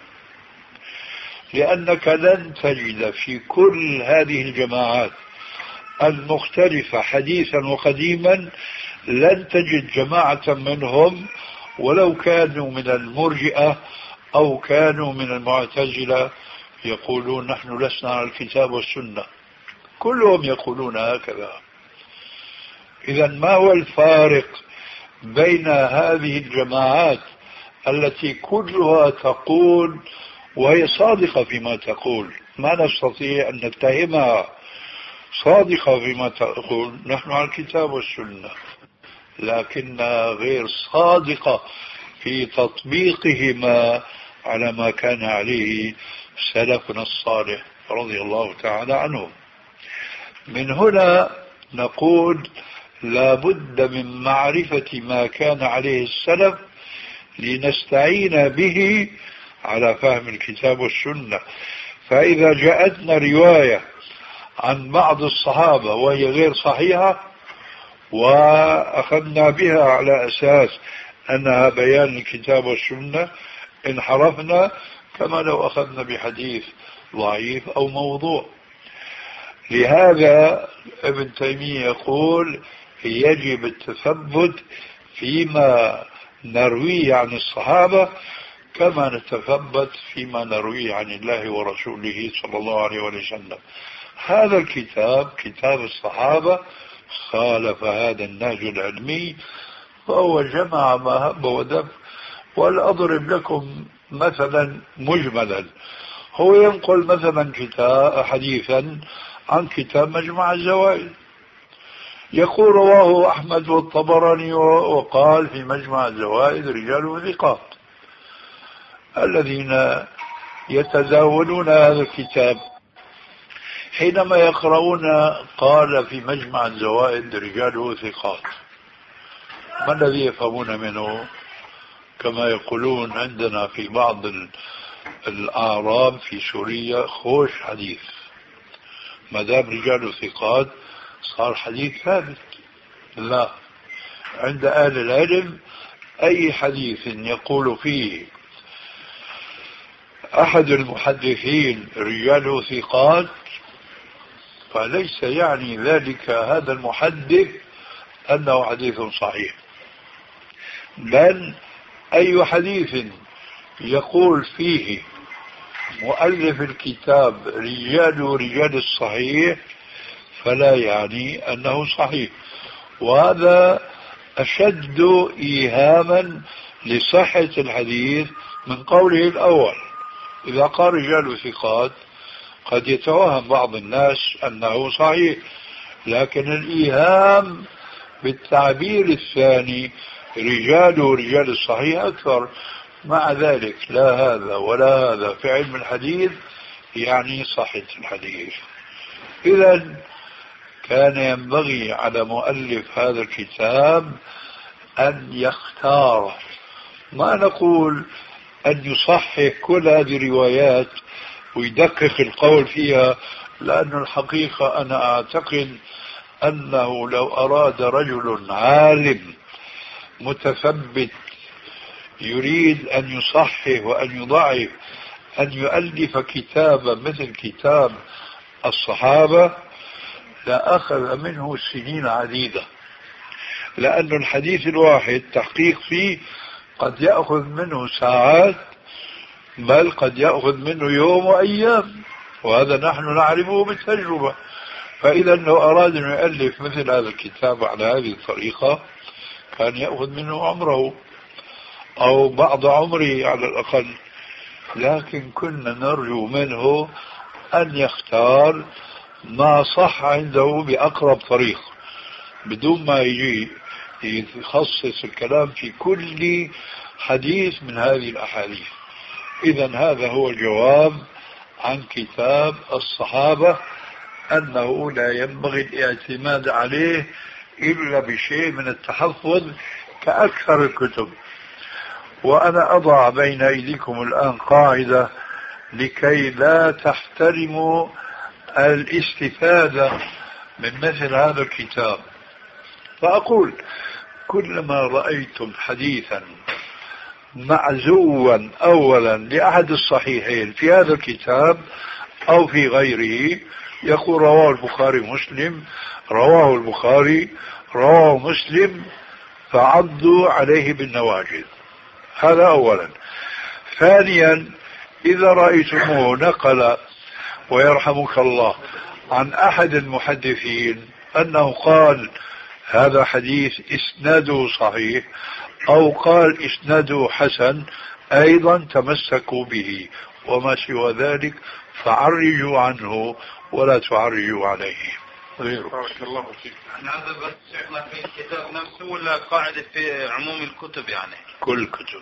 لأنك لن تجد في كل هذه الجماعات المختلفة حديثا وقديما، لن تجد جماعة منهم ولو كانوا من المرجئة أو كانوا من المعتزلة يقولون نحن لسنا على الكتاب والسنة. كلهم يقولون هكذا. إذا ما هو الفارق بين هذه الجماعات التي كلها تقول وهي صادقة فيما تقول، ما نستطيع أن نتهمها، صادقة فيما تقول نحن على الكتاب والسنة، لكنها غير صادقة في تطبيقهما على ما كان عليه سلفنا الصالح رضي الله تعالى عنهم. من هنا نقول لا بد من معرفة ما كان عليه السلف لنستعين به على فهم الكتاب والسنة. فإذا جاءتنا رواية عن بعض الصحابة وهي غير صحيحة وأخذنا بها على أساس أنها بيان الكتاب والسنة، انحرفنا كما لو أخذنا بحديث ضعيف أو موضوع. لهذا ابن تيمية يقول يجب التثبت فيما نرويه عن الصحابة كما نتثبت فيما نرويه عن الله ورسوله صلى الله عليه وسلم. هذا الكتاب كتاب الصحابة خالف هذا النهج العلمي، فهو جمع ما هب ودب. ولأضرب لكم مثلا مجملا، هو ينقل مثلا كتاب حديثا عن كتاب مجمع الزوائد، يقول رواه أحمد والطبراني وقال في مجمع الزوائد رجال ثقات. الذين يتداولون هذا الكتاب حينما يقرؤون قال في مجمع الزوائد رجاله ثقات، ما الذي يفهمون منه؟ كما يقولون عندنا في بعض الأعراب في سوريا خوش حديث، ما دام رجاله ثقات صار حديث ثابت. لا، عند أهل العلم أي حديث يقول فيه أحد المحدثين رجاله ثقات فليس يعني ذلك هذا المحدث أنه حديث صحيح، بل أي حديث يقول فيه مؤلف الكتاب رجال رجال الصحيح فلا يعني أنه صحيح. وهذا أشد إيهاما لصحة الحديث من قوله الأول. إذا قال رجال ثقات قد يتوهم بعض الناس أنه صحيح، لكن الإيهام بالتعبير الثاني رجال رجال الصحيح أكثر. مع ذلك لا هذا ولا هذا في علم الحديث يعني صحة الحديث. إذن كان ينبغي على مؤلف هذا الكتاب أن يختار، ما نقول أن يصحح كل هذه الروايات ويدقق القول فيها لأن الحقيقة أنا أعتقد أنه لو أراد رجل عالم متثبت يريد أن يصحح وأن يضعف أن يؤلف كتابا مثل كتاب الصحابة لأخذ منه سنين عديدة، لأن الحديث الواحد تحقيق فيه قد يأخذ منه ساعات، بل قد يأخذ منه يوم وأيام، وهذا نحن نعرفه بالتجربة. فإذا لو أراد أن يؤلف مثل هذا الكتاب على هذه الطريقة كان يأخذ منه عمره أو بعض عمره على الأقل، لكن كنا نرجو منه أن يختار ما صح عنده بأقرب طريق بدون ما يجي يخصص الكلام في كل حديث من هذه الأحاديث. إذا هذا هو الجواب عن كتاب الصحابة، أنه لا ينبغي الاعتماد عليه إلا بشيء من التحفظ كأكثر الكتب. وأنا أضع بين أيديكم الآن قاعدة لكي لا تحترموا الاستفادة من مثل هذا الكتاب، فأقول كلما رأيتم حديثا معزوا أولا لأحد الصحيحين في هذا الكتاب أو في غيره، يقول رواه البخاري مسلم، رواه البخاري، رواه مسلم، فعضوا عليه بالنواجذ. هذا أولا. ثانيا، إذا رأيتموه نقل ويرحمك الله عن أحد المحدثين أنه قال هذا حديث إسناده صحيح أو قال إسناده حسن، أيضا تمسكوا به، وما سوى ذلك فعرجوا عنه ولا تعرجوا عليه. بارك الله فيك. هذا بس شيخنا في الكتاب نفسه ولا قاعدة في عموم الكتب؟ يعني كل كتب.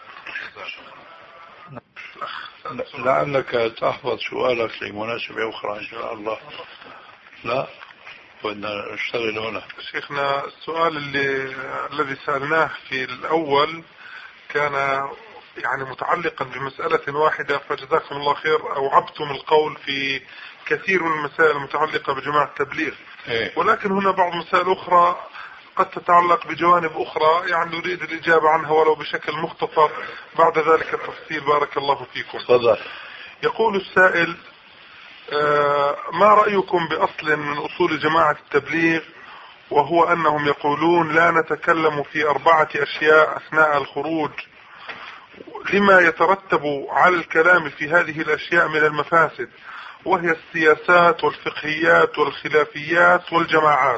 لعلك تحفظ سؤالك لمناسبة أخرى إن شاء الله. لا بدنا نشتغل هنا. شيخنا السؤال اللي الذي سألناه في الأول كان يعني متعلقا بمسألة واحدة، فجزاكم الله خير أوعبتم القول في كثير من المسائل المتعلقة بجماعة التبليغ، إيه؟ ولكن هنا بعض مسائل أخرى قد تتعلق بجوانب أخرى يعني نريد الإجابة عنها ولو بشكل مختصر، بعد ذلك التفصيل. بارك الله فيكم. تفضل. يقول السائل: آه ما رأيكم بأصل من أصول جماعة التبليغ، وهو أنهم يقولون لا نتكلم في أربعة أشياء أثناء الخروج لما يترتب على الكلام في هذه الأشياء من المفاسد، وهي السياسات والفقهيات والخلافيات والجماعات.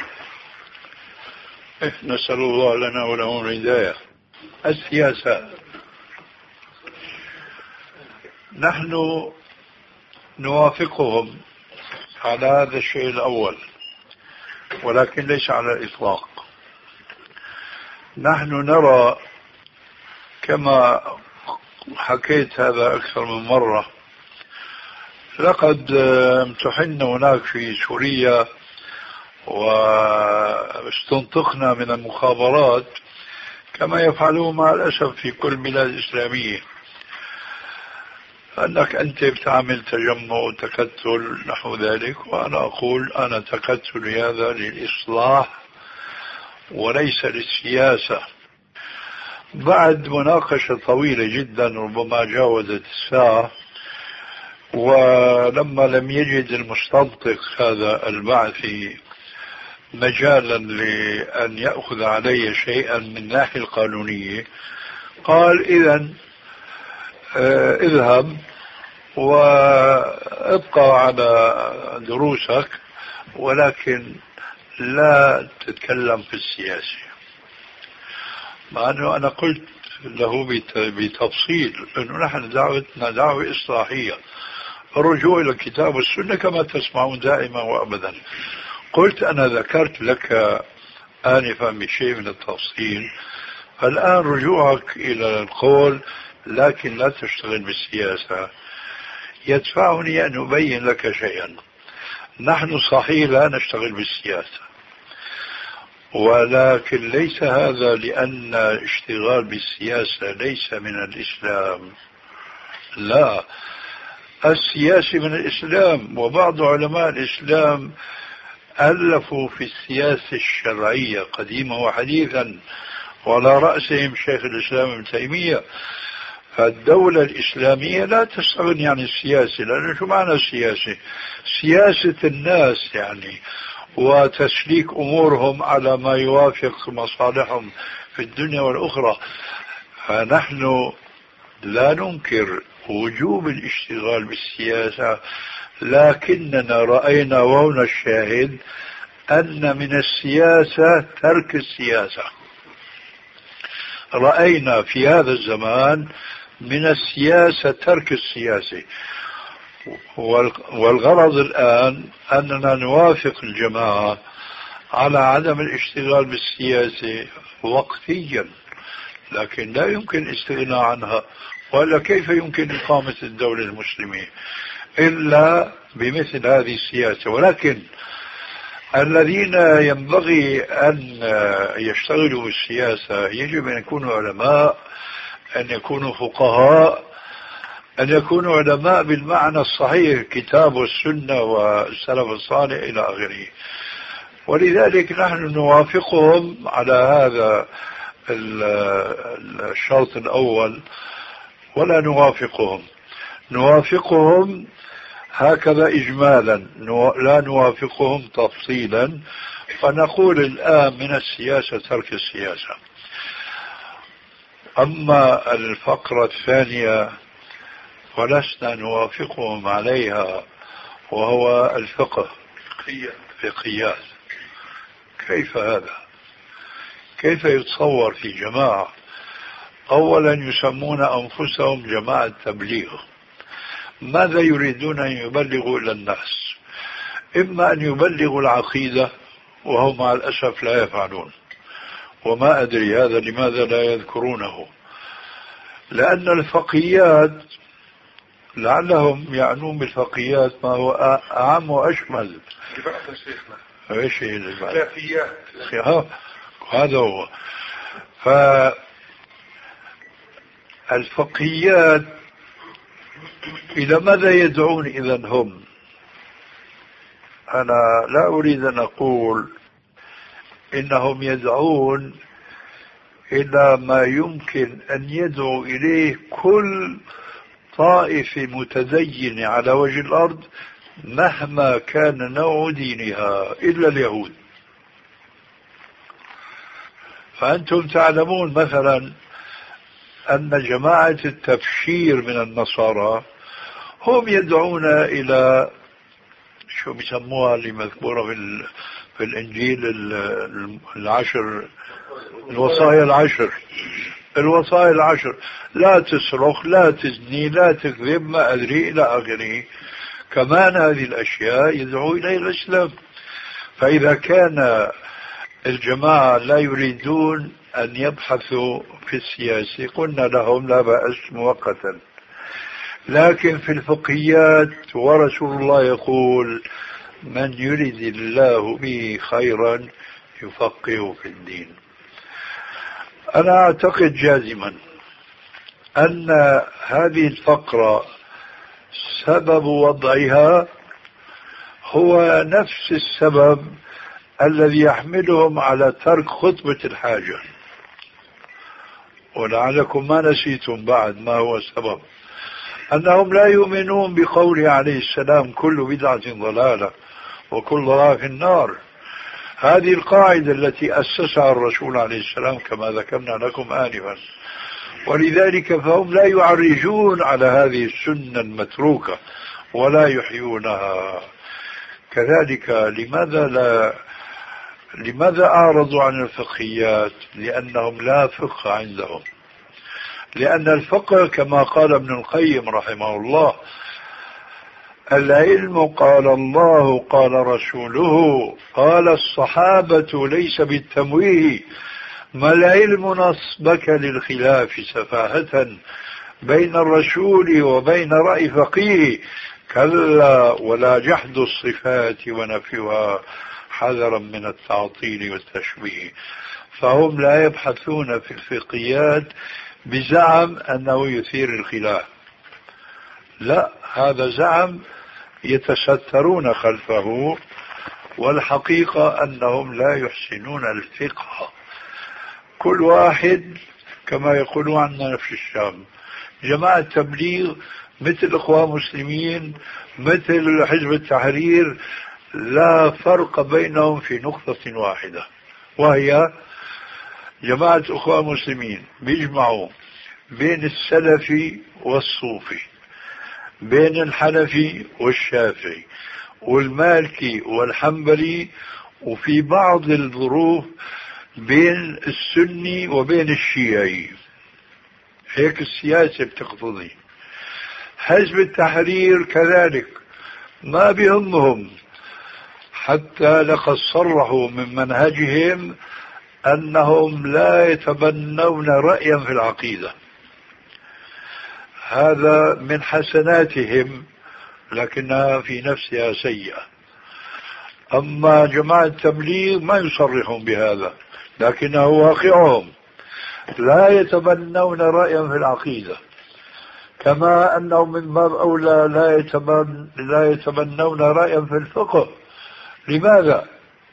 نسأل الله لنا ولهم الهداية. السياسات نحن نوافقهم على هذا الشيء الأول، ولكن ليس على الإطلاق. نحن نرى كما حكيت هذا أكثر من مرة، لقد امتحنا هناك في سوريا واستنطقنا من المخابرات كما يفعلون مع الأسف في كل بلاد إسلامية، أنك أنت بتعمل تجمع وتكتل نحو ذلك، وأنا أقول أنا تكتلي هذا للإصلاح وليس للسياسة. بعد مناقشة طويلة جدا ربما جاوزت الساعة، ولما لم يجد المستنطق هذا البعثي مجالا لأن يأخذ علي شيئا من الناحية القانونية، قال إذن اه اذهب وابقى على دروسك ولكن لا تتكلم في السياسة. مع أنه أنا قلت له بتفصيل أنه نحن دعوتنا دعوة إصلاحية، الرجوع إلى الكتاب والسنة كما تسمعون دائما وأبدا. قلت أنا ذكرت لك آنفا بشيء من التفصيل، فالآن رجوعك إلى القول لكن لا تشتغل بالسياسة يدفعني أن أبين لك شيئا. نحن صحيح لا نشتغل بالسياسة، ولكن ليس هذا لأن اشتغال بالسياسة ليس من الإسلام، لا، السياسي من الإسلام، وبعض علماء الإسلام ألفوا في السياسة الشرعية قديما وحديثا، وعلى رأسهم شيخ الإسلام ابن تيمية. فالدولة الإسلامية لا تستغني عن السياسة، لأنه شو معنى السياسة؟ سياسة الناس يعني، وتسليك أمورهم على ما يوافق مصالحهم في الدنيا والأخرى. فنحن لا ننكر وجوب الاشتغال بالسياسة، لكننا رأينا وهنا الشاهد أن من السياسة ترك السياسة. رأينا في هذا الزمان من السياسة ترك السياسة، والغرض الآن أننا نوافق الجماعة على عدم الاشتغال بالسياسة وقتيا، لكن لا يمكن الاستغناء عنها، ولا كيف يمكن إقامة الدولة المسلمة إلا بمثل هذه السياسة. ولكن الذين ينبغي أن يشتغلوا بالسياسة يجب أن يكونوا علماء، أن يكونوا فقهاء، أن يكونوا علماء بالمعنى الصحيح، كتاب والسنة والسلف الصالح إلى آخره. ولذلك نحن نوافقهم على هذا الشرط الأول، ولا نوافقهم نوافقهم هكذا إجمالا، لا نوافقهم تفصيلا. فنقول الآن من السياسة ترك السياسة. أما الفقرة الثانية فلسنا نوافقهم عليها، وهو الفقه فقهيات. كيف هذا؟ كيف يتصور في جماعة أولا يسمون أنفسهم جماعة تبليغ؟ ماذا يريدون أن يبلغوا إلى الناس؟ إما أن يبلغوا العقيدة، وهم مع الأسف لا يفعلون، وما أدري هذا لماذا لا يذكرونه، لأن الفقهيات لعلهم يعنون بالفقهيات ما هو أعم وأشمل. ايش هي الخلافيات؟ هذا هو. فالفقهيات إلى ماذا يدعون إذن هم؟ أنا لا أريد أن أقول إنهم يدعون إلى ما يمكن أن يدعو إليه كل طائفة متدينة على وجه الأرض مهما كان نوع دينها، إلا اليهود. فأنتم تعلمون مثلا أن جماعة التبشير من النصارى هم يدعون إلى شو بيسموها اللي مذكورة في, في الإنجيل العشر، الوصايا العشر الوصايا العشر لا تسرق، لا تزني، لا تكذب، ما أدري إلى آخره. كمان هذه الأشياء يدعو إليه الإسلام. فإذا كان الجماعة لا يريدون أن يبحثوا في السياسة قلنا لهم لا بأس مؤقتا، لكن في الفقهيات ورسول الله يقول من يريد الله به خيرا يفقهه في الدين. أنا أعتقد جازما أن هذه الفقرة سبب وضعها هو نفس السبب الذي يحملهم على ترك خطبة الحاجة، ولعلكم ما نسيتم بعد ما هو السبب، أنهم لا يؤمنون بقوله عليه السلام كل بدعة ضلالة وكل ضلالة في النار. هذه القاعدة التي أسسها الرسول عليه السلام كما ذكرنا لكم آنفا، ولذلك فهم لا يعرجون على هذه السنة المتروكة ولا يحيونها. كذلك لماذا لا لماذا أعرضوا عن الفقهيات؟ لأنهم لا فقه عندهم، لأن الفقه كما قال ابن القيم رحمه الله العلم قال الله قال رسوله قال الصحابة ليس بالتمويه، ما العلم نصبك للخلاف سفاهة بين الرسول وبين رأي فقيه، كلا ولا جحد الصفات ونفيها حذرا من التعطيل والتشبيه. فهم لا يبحثون في الفقهيات بزعم أنه يثير الخلاف، لا، هذا زعم يتسترون خلفه، والحقيقة أنهم لا يحسنون الفقه. كل واحد كما يقولون عندنا في الشام جماعة تبليغ مثل الإخوان المسلمين مثل حزب التحرير، لا فرق بينهم في نقطة واحدة، وهي جماعة الإخوان المسلمين بيجمعوا بين السلفي والصوفي، بين الحنفي والشافعي والمالكي والحنبلي، وفي بعض الظروف بين السني وبين الشيعي. هيك السياسة بتقتضي. حزب التحرير كذلك ما بيهمهم، حتى لقد صرحوا من منهجهم أنهم لا يتبنون رأيا في العقيدة، هذا من حسناتهم لكنها في نفسها سيئة. أما جماعة التبليغ ما يصرحون بهذا، لكنه واقعهم، لا يتبنون رأيا في العقيدة، كما أنهم من باب أولى لا, يتبن لا يتبنون رأيا في الفقه. لماذا؟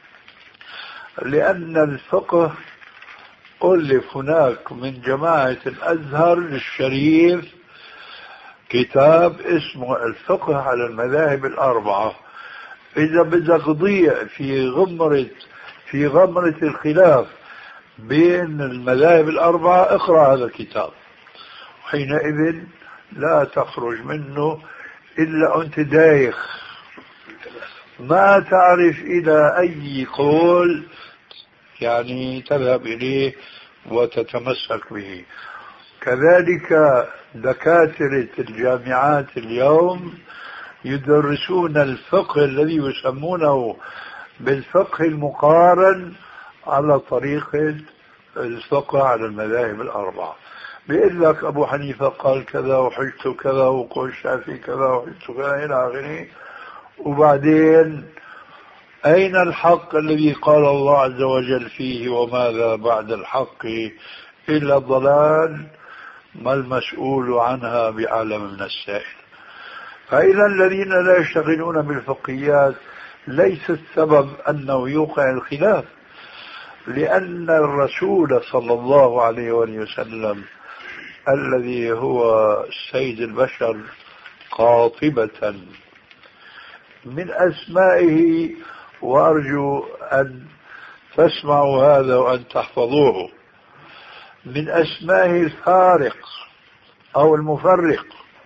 لأن الفقه ألف هناك من جماعة الأزهر الشريف كتاب اسمه الفقه على المذاهب الأربعة. إذا بدك تضيع في غمرة في غمرة الخلاف بين المذاهب الأربعة اقرأ هذا الكتاب، حينئذ لا تخرج منه إلا أنت دايخ، ما تعرف إلى أي قول يعني تذهب إليه وتتمسك به. كذلك دكاترة الجامعات اليوم يدرسون الفقه الذي يسمونه بالفقه المقارن على طريقة الفقه على المذاهب الأربعة. بيقول لك أبو حنيفة قال كذا وحجته كذا وقول الشافعي كذا وحجته كذا إلى آخره، وبعدين أين الحق الذي قال الله عز وجل فيه وماذا بعد الحق إلا الضلال، ما المسؤول عنها بعالم من السائل. فإذا الذين لا يشتغلون بالفقهيات ليس السبب أنه يوقع الخلاف، لأن الرسول صلى الله عليه وسلم الذي هو سيد البشر قاطبة من أسمائه، وأرجو أن تسمعوا هذا وأن تحفظوه، من أسمائه الفارق أو المفرق،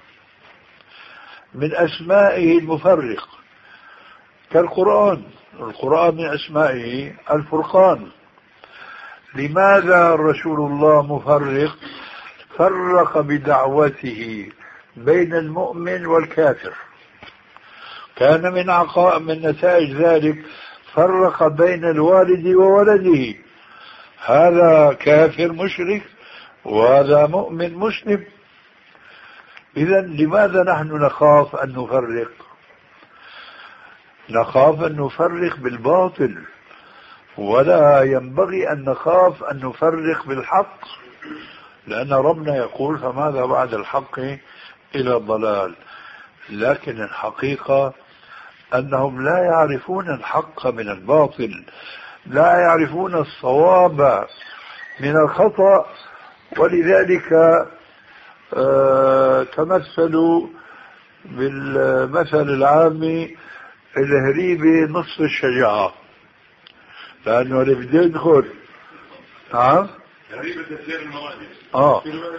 من أسمائه المفرق كالقرآن. القرآن من أسمائه الفرقان. لماذا رسول الله مفرق؟ فرق بدعوته بين المؤمن والكافر. كان من عقاء من نتائج ذلك فرق بين الوالد وولده، هذا كافر مشرك وهذا مؤمن مسلم. إذا لماذا نحن نخاف أن نفرق؟ نخاف أن نفرق بالباطل، ولا ينبغي أن نخاف أن نفرق بالحق، لأن ربنا يقول فماذا بعد الحق إلى الضلال. لكن الحقيقة أنهم لا يعرفون الحق من الباطل، لا يعرفون الصواب من الخطأ، ولذلك آه تمثلوا بالمثل العامي الهريبة نصف الشجاعة، لأنه اللي بده يدخل نعم هريبة تسير المواجهة آه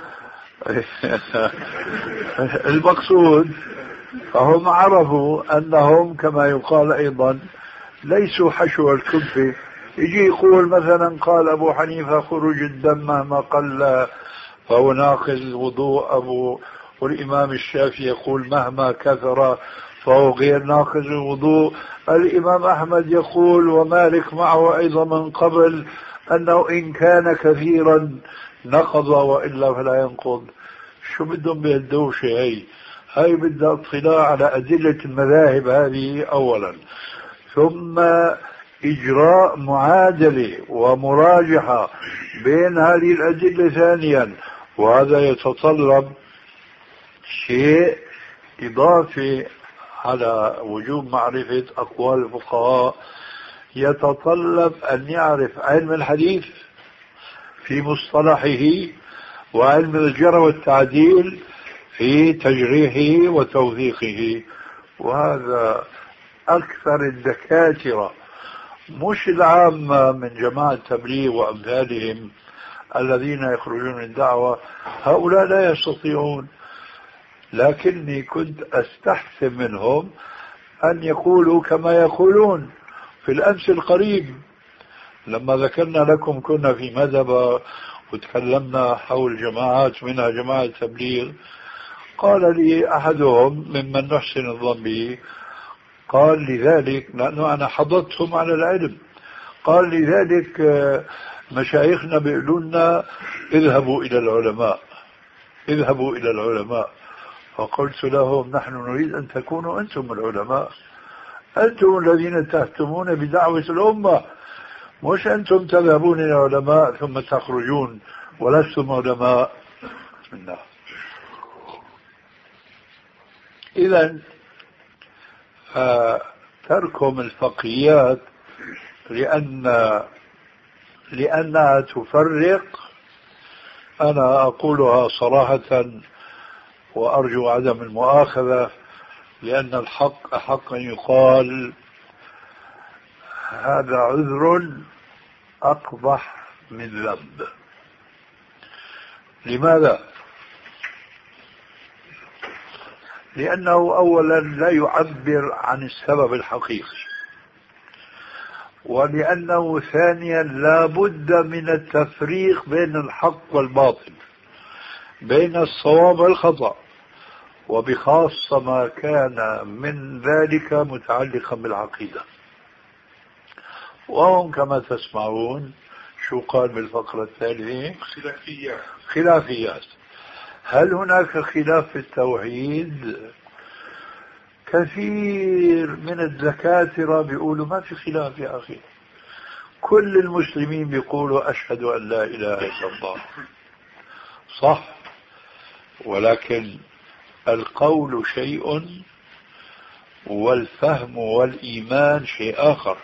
المقصود فهم عرفوا أنهم كما يقال أيضا ليسوا حشو الكبة. يجي يقول مثلا قال أبو حنيفة خروج الدم مهما قل فهو ناقض الوضوء، أبو والإمام الشافعي يقول مهما كثر فهو غير ناقض الوضوء، الإمام أحمد يقول ومالك معه أيضا من قبل أنه إن كان كثيرا نقض وإلا فلا ينقض. شو بدهم بهالدوشة هي؟ هاي بدها اطلاع على أدلة المذاهب هذه أولا، ثم إجراء معادلة ومراجحة بين هذه الأدلة ثانيا، وهذا يتطلب شيء إضافة على وجوب معرفة أقوال الفقهاء يتطلب أن يعرف علم الحديث في مصطلحه وعلم الجرح والتعديل في تجريحه وتوثيقه. وهذا أكثر الدكاترة مش العامة من جماعة التبليغ وأمثالهم الذين يخرجون من الدعوة، هؤلاء لا يستطيعون. لكني كنت أستحسن منهم أن يقولوا كما يقولون. في الأمس القريب لما ذكرنا لكم كنا في مذهب وتكلمنا حول جماعات منها جماعة التبليغ، قال لي أحدهم ممن نحسن الظن به، قال لذلك لأنه أنا حضرتهم على العلم، قال لذلك مشايخنا بيقولوا لنا اذهبوا إلى العلماء اذهبوا إلى العلماء. فقلت لهم نحن نريد أن تكونوا أنتم العلماء، أنتم الذين تهتمون بدعوة الأمة، مش أنتم تذهبون إلى العلماء ثم تخرجون ولستم علماء. لا. إذن تركهم الفقهيات لأن لأنها تفرق، أنا أقولها صراحة وأرجو عدم المؤاخذة، لأن الحق أحق أن يقال هذا عذر أقبح من ذنب. لماذا؟ لأنه أولا لا يعبر عن السبب الحقيقي، ولأنه ثانيا لا بد من التفريق بين الحق والباطل، بين الصواب والخطأ، وبخاصة ما كان من ذلك متعلقا بالعقيدة. وهم كما تسمعون شو قال بالفقرة الثالثة؟ خلافيات. خلافيات. هل هناك خلاف في التوحيد؟ كثير من الدكاترة بيقولوا ما في خلاف يا أخي، كل المسلمين بيقولوا أشهد أن لا إله إلا الله، صح، ولكن القول شيء والفهم والإيمان شيء آخر.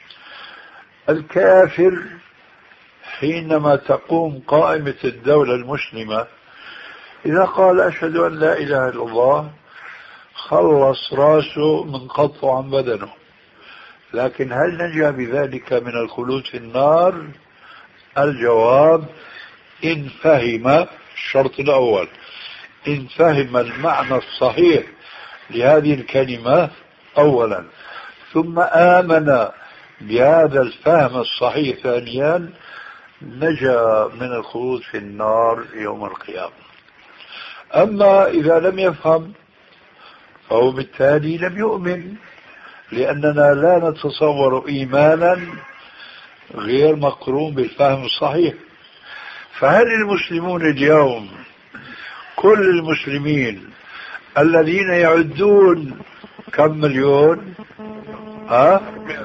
الكافر حينما تقوم قائمة الدولة المسلمة إذا قال أشهد أن لا إله إلا الله خلص راسه من قطع عن بدنه، لكن هل نجا بذلك من الخلود في النار؟ الجواب إن فهم الشرط الأول، إن فهم المعنى الصحيح لهذه الكلمة أولا، ثم آمن بهذا الفهم الصحيح ثانيا، نجا من الخلود في النار يوم القيامة. أما إذا لم يفهم فهو بالتالي لم يؤمن، لأننا لا نتصور إيمانا غير مقرون بالفهم الصحيح. فهل المسلمون اليوم كل المسلمين الذين يعدون كم مليون ها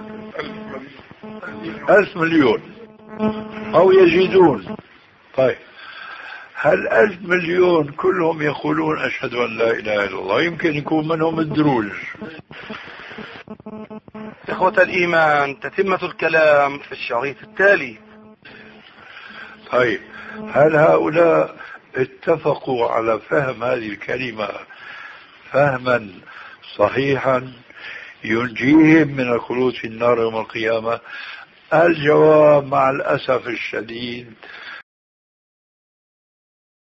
ألف مليون أو يزيدون، طيب هل ألف مليون كلهم يقولون أشهد أن لا إله إلا الله؟ يمكن يكون منهم الدروج. إخوة الإيمان، تتمة الكلام في الشريط التالي. طيب هل هؤلاء اتفقوا على فهم هذه الكلمة فهما صحيحا ينجيهم من الخلود في النار يوم القيامة؟ الجواب مع الأسف الشديد